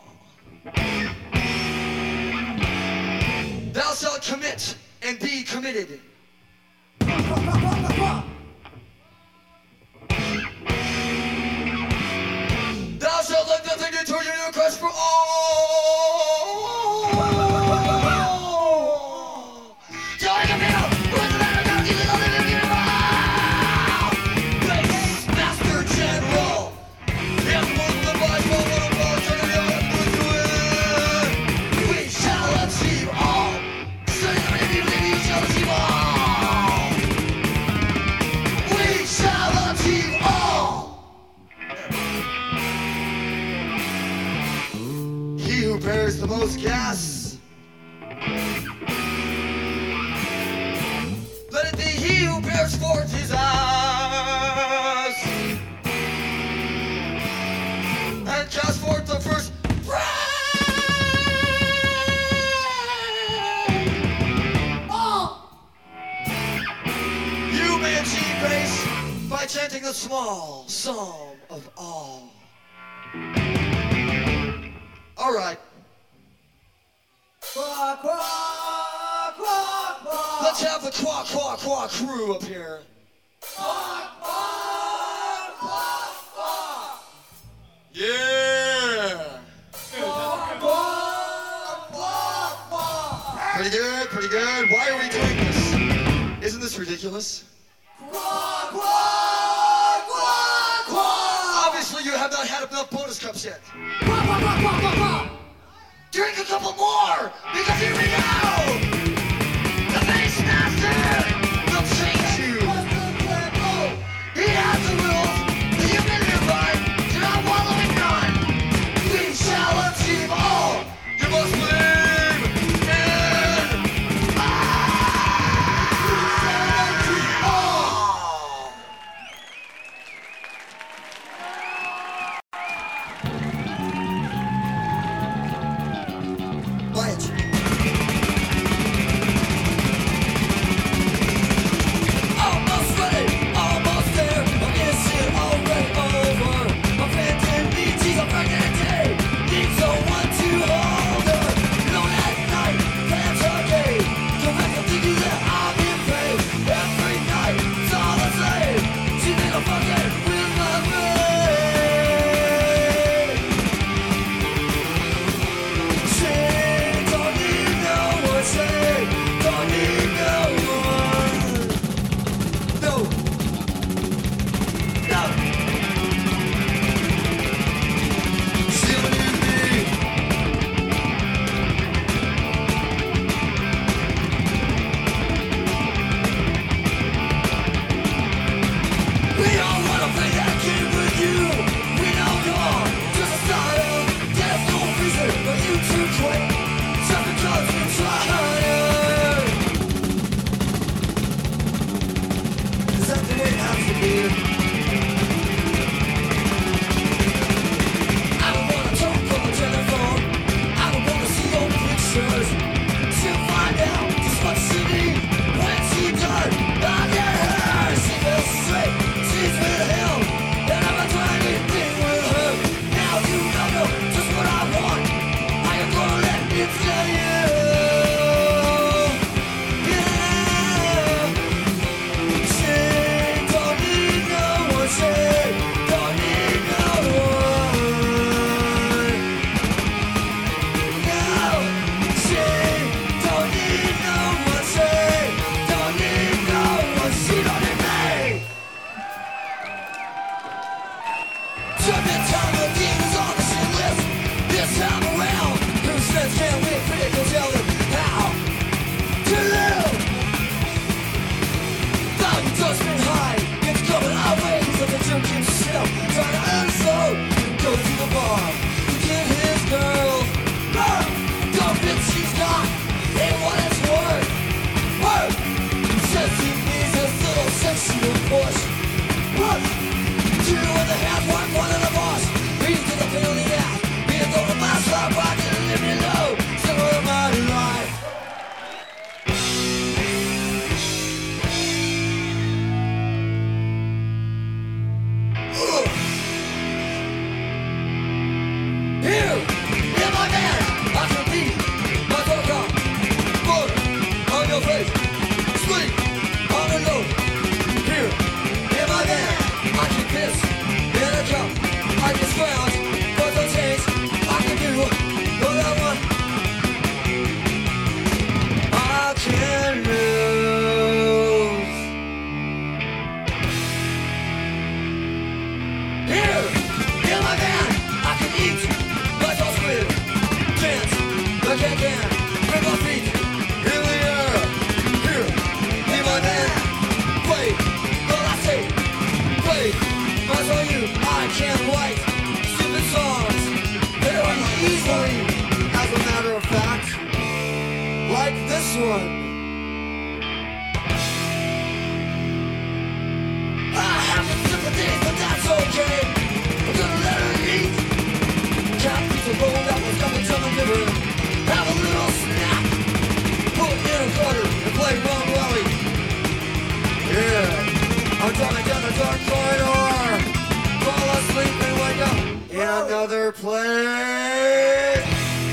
Thou shalt commit and be committed. Thou shalt let nothing deter you to quest for all. Telling a middle, with the matter of you will live in your mouth. Base Master General. If one the boys will want to fall to the other to it. We shall achieve all. Study the many people you shall achieve all. We shall achieve all. He who bears the most gas. Let it be he who bears forth his ass. And cast forth the first You may achieve grace by chanting the small psalm of all. All right. Quack, quack, quack, quack. Let's have the quack, quack, quack crew up here. Quack, quack, quack, quack. Yeah. Quack, quack, quack, quack. Pretty good, pretty good. Why are we doing this? Isn't this ridiculous? Quack, quack, quack, quack. Obviously you have not had enough bonus cups yet. Quack, quack, quack, quack, quack, quack. Drink a couple more, because here we go! The Base Master will change you! He has the rules, the humidity right, do not wallow in none! We shall achieve all! You must believe in... We shall achieve all! Quiet. this one. I have the sympathy, but that's okay. I'm gonna let her eat. Cat pizza roll that was coming to the river. Have a little snack. Put in a gutter and play Ron Wally. Yeah, I'm driving down a dark corridor. Fall asleep and wake up in another place.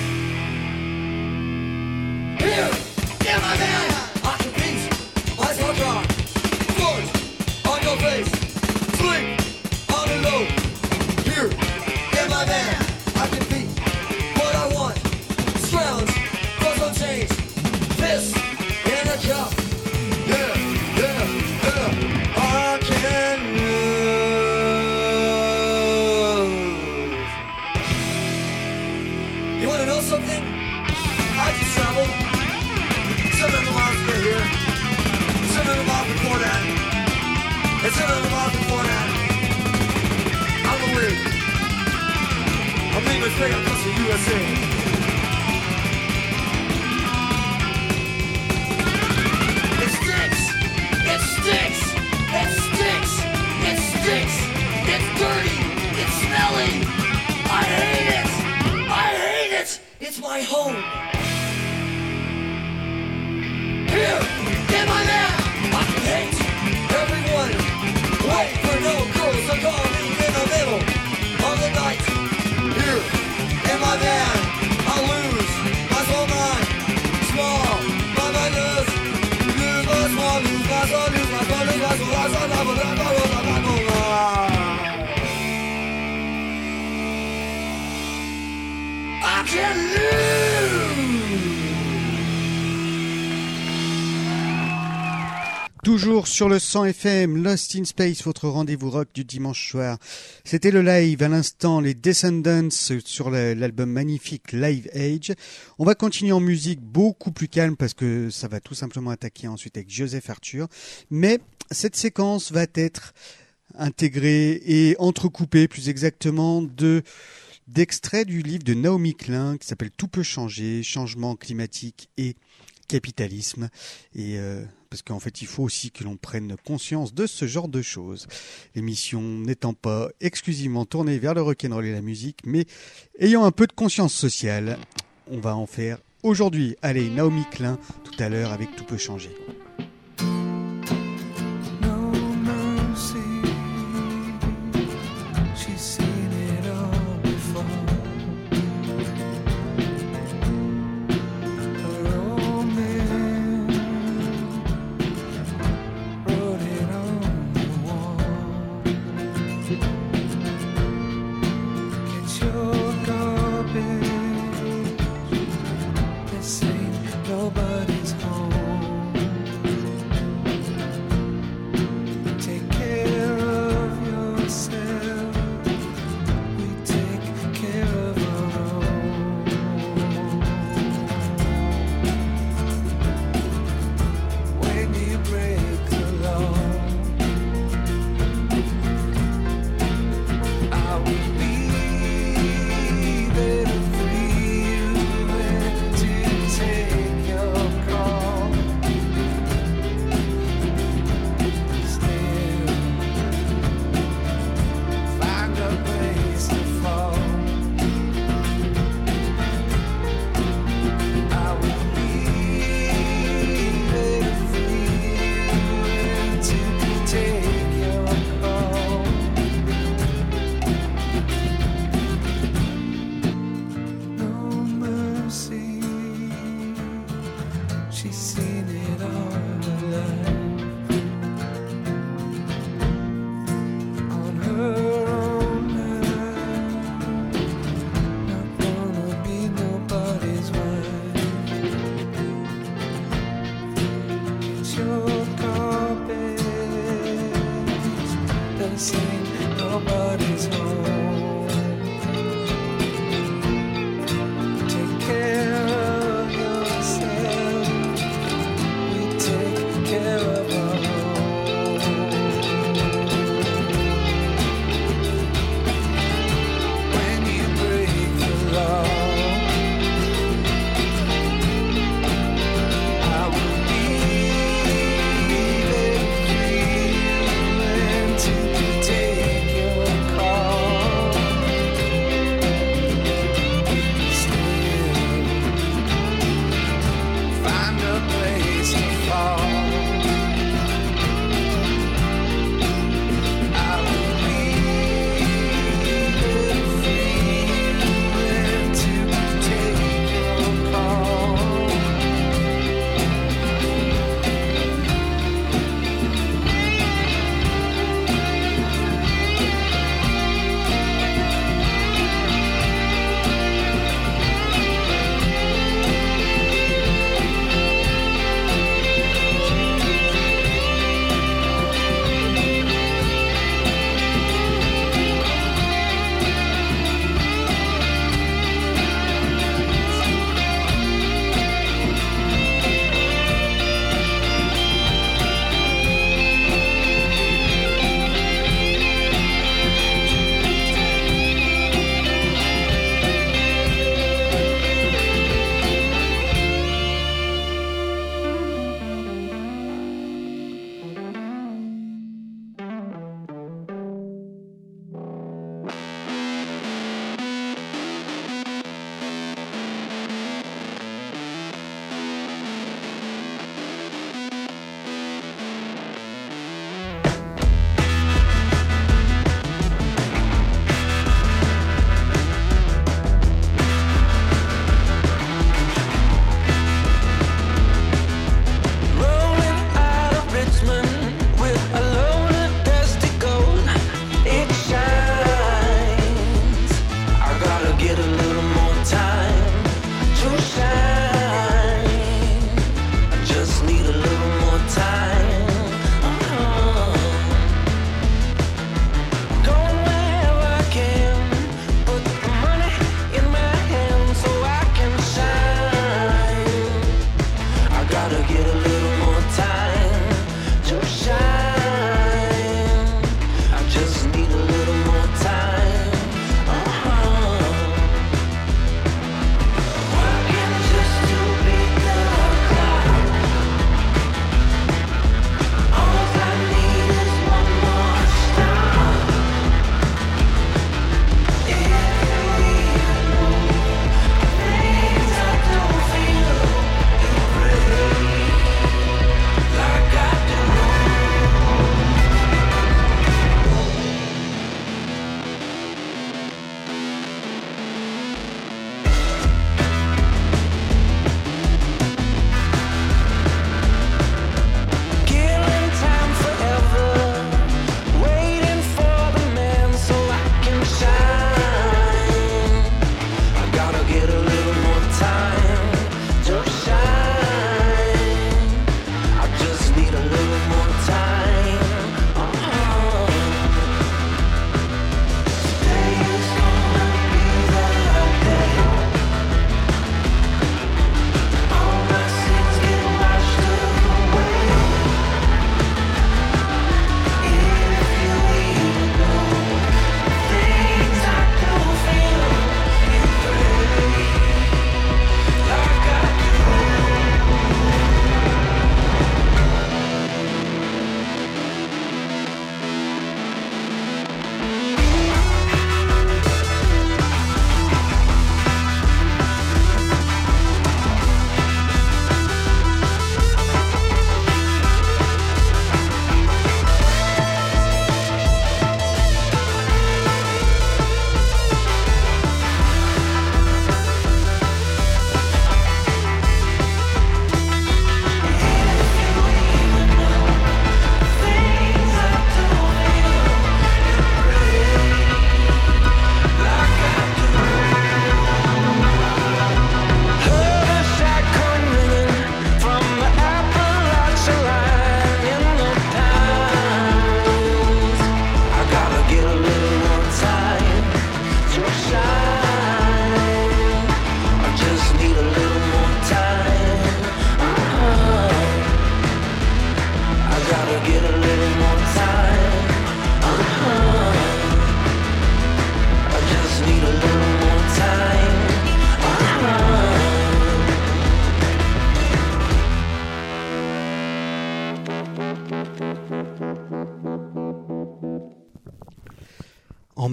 Here, in my van, I can beat my small car. Foot on your face, sleep on the load. Here, in my van, I can beat what I want. Scrounge for some change. Piss in a cup. Yeah, yeah, yeah. I can move. You wanna know something? I just traveled 700 miles to get here. 700 miles before that. And 700 miles before that. I'm away. I'm leaving straight across the USA. It stinks! It stinks! It stinks! It stinks! It's dirty! It's smelly! I hate it! I hate it! It's my home! Here, in my van, I can hate everyone. Wait for no girls to call me in the middle of the night. Here, in my van, I lose my soul mind. Small, my mind lose. Lose my small, lose my soul, lose my soul, lose my soul, lose my soul, lose my soul, lose my soul. I can lose. Toujours sur le 100 FM, Lost in Space, votre rendez-vous rock du dimanche soir. C'était le live, à l'instant, les Descendants sur l'album magnifique Live Age. On va continuer en musique beaucoup plus calme parce que ça va tout simplement attaquer ensuite avec Joseph Arthur. Mais cette séquence va être intégrée et entrecoupée plus exactement d'extraits du livre de Naomi Klein qui s'appelle Tout peut changer, changement climatique et capitalisme. Et parce qu'en fait, il faut aussi que l'on prenne conscience de ce genre de choses. L'émission n'étant pas exclusivement tournée vers le rock'n'roll et la musique, mais ayant un peu de conscience sociale, on va en faire aujourd'hui. Allez, Naomi Klein, tout à l'heure avec Tout peut changer. Nobody's home.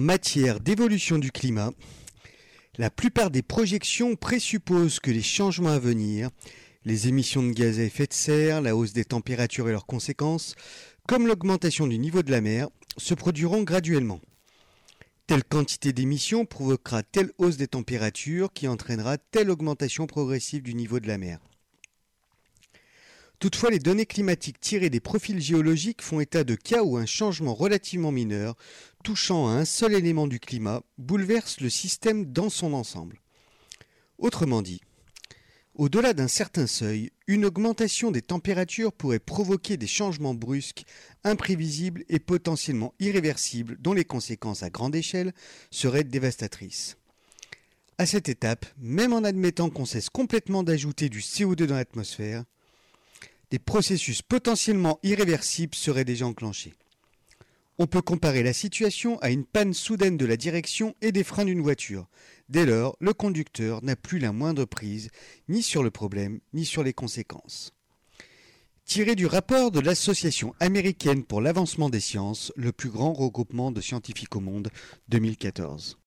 matière d'évolution du climat, la plupart des projections présupposent que les changements à venir, les émissions de gaz à effet de serre, la hausse des températures et leurs conséquences, comme l'augmentation du niveau de la mer, se produiront graduellement. Telle quantité d'émissions provoquera telle hausse des températures qui entraînera telle augmentation progressive du niveau de la mer. Toutefois, les données climatiques tirées des profils géologiques font état de cas où un changement relativement mineur, touchant à un seul élément du climat, bouleverse le système dans son ensemble. Autrement dit, au-delà d'un certain seuil, une augmentation des températures pourrait provoquer des changements brusques, imprévisibles et potentiellement irréversibles dont les conséquences à grande échelle seraient dévastatrices. À cette étape, même en admettant qu'on cesse complètement d'ajouter du CO2 dans l'atmosphère, des processus potentiellement irréversibles seraient déjà enclenchés. On peut comparer la situation à une panne soudaine de la direction et des freins d'une voiture. Dès lors, le conducteur n'a plus la moindre prise, ni sur le problème, ni sur les conséquences. Tiré du rapport de l'Association américaine pour l'avancement des sciences, le plus grand regroupement de scientifiques au monde, 2014.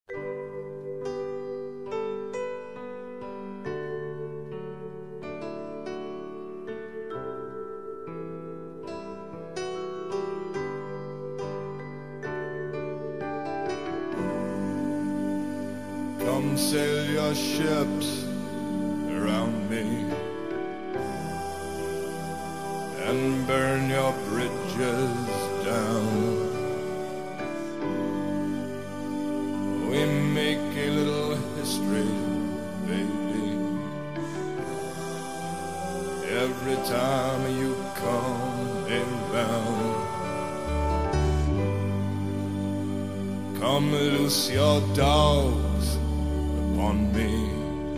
Come sail your ships around me and burn your bridges down. We make a little history, baby, every time you come around. Come loose your dogs on me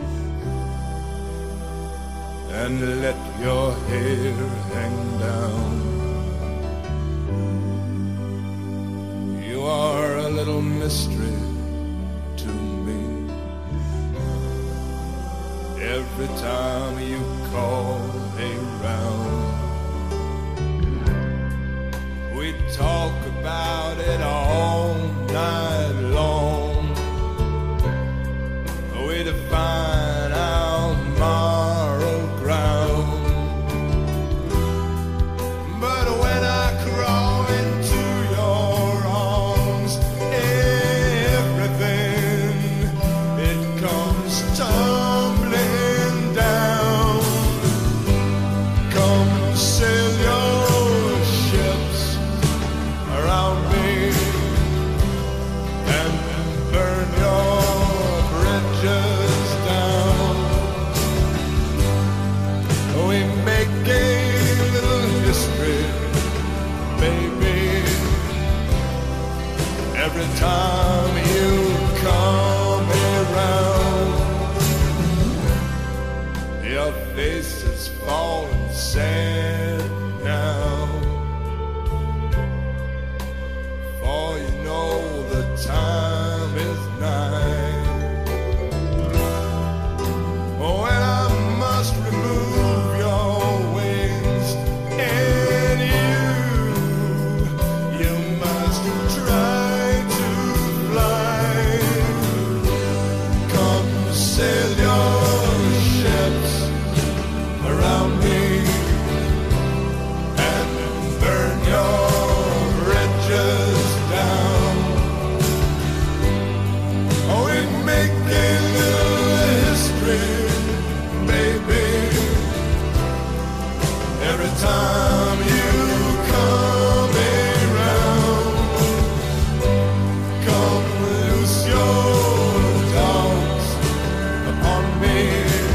and let your hair hang down. You are a little mystery to me every time you call around. We talk about it all night long. We define our moral ground. But when I crawl into your arms, everything, it comes tumbling down. Come sail your ships around me and burn your bridges down. We make a little history, baby, every time you come around. Your face is falling sad now, for you know the time is nigh. When I must remove your wings, and you must try to fly. Come sail your ships around me and burn your bridges down. We make a little history, baby, every time you come around. Come loose your dogs upon me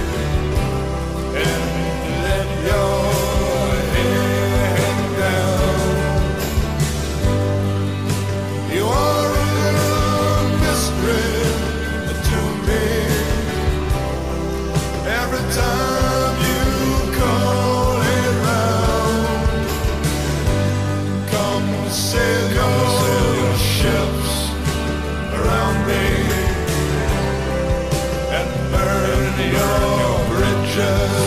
and let your hair hang down. You are a little mystery to me every time you call around. Come sail your ships around me and burn your bridges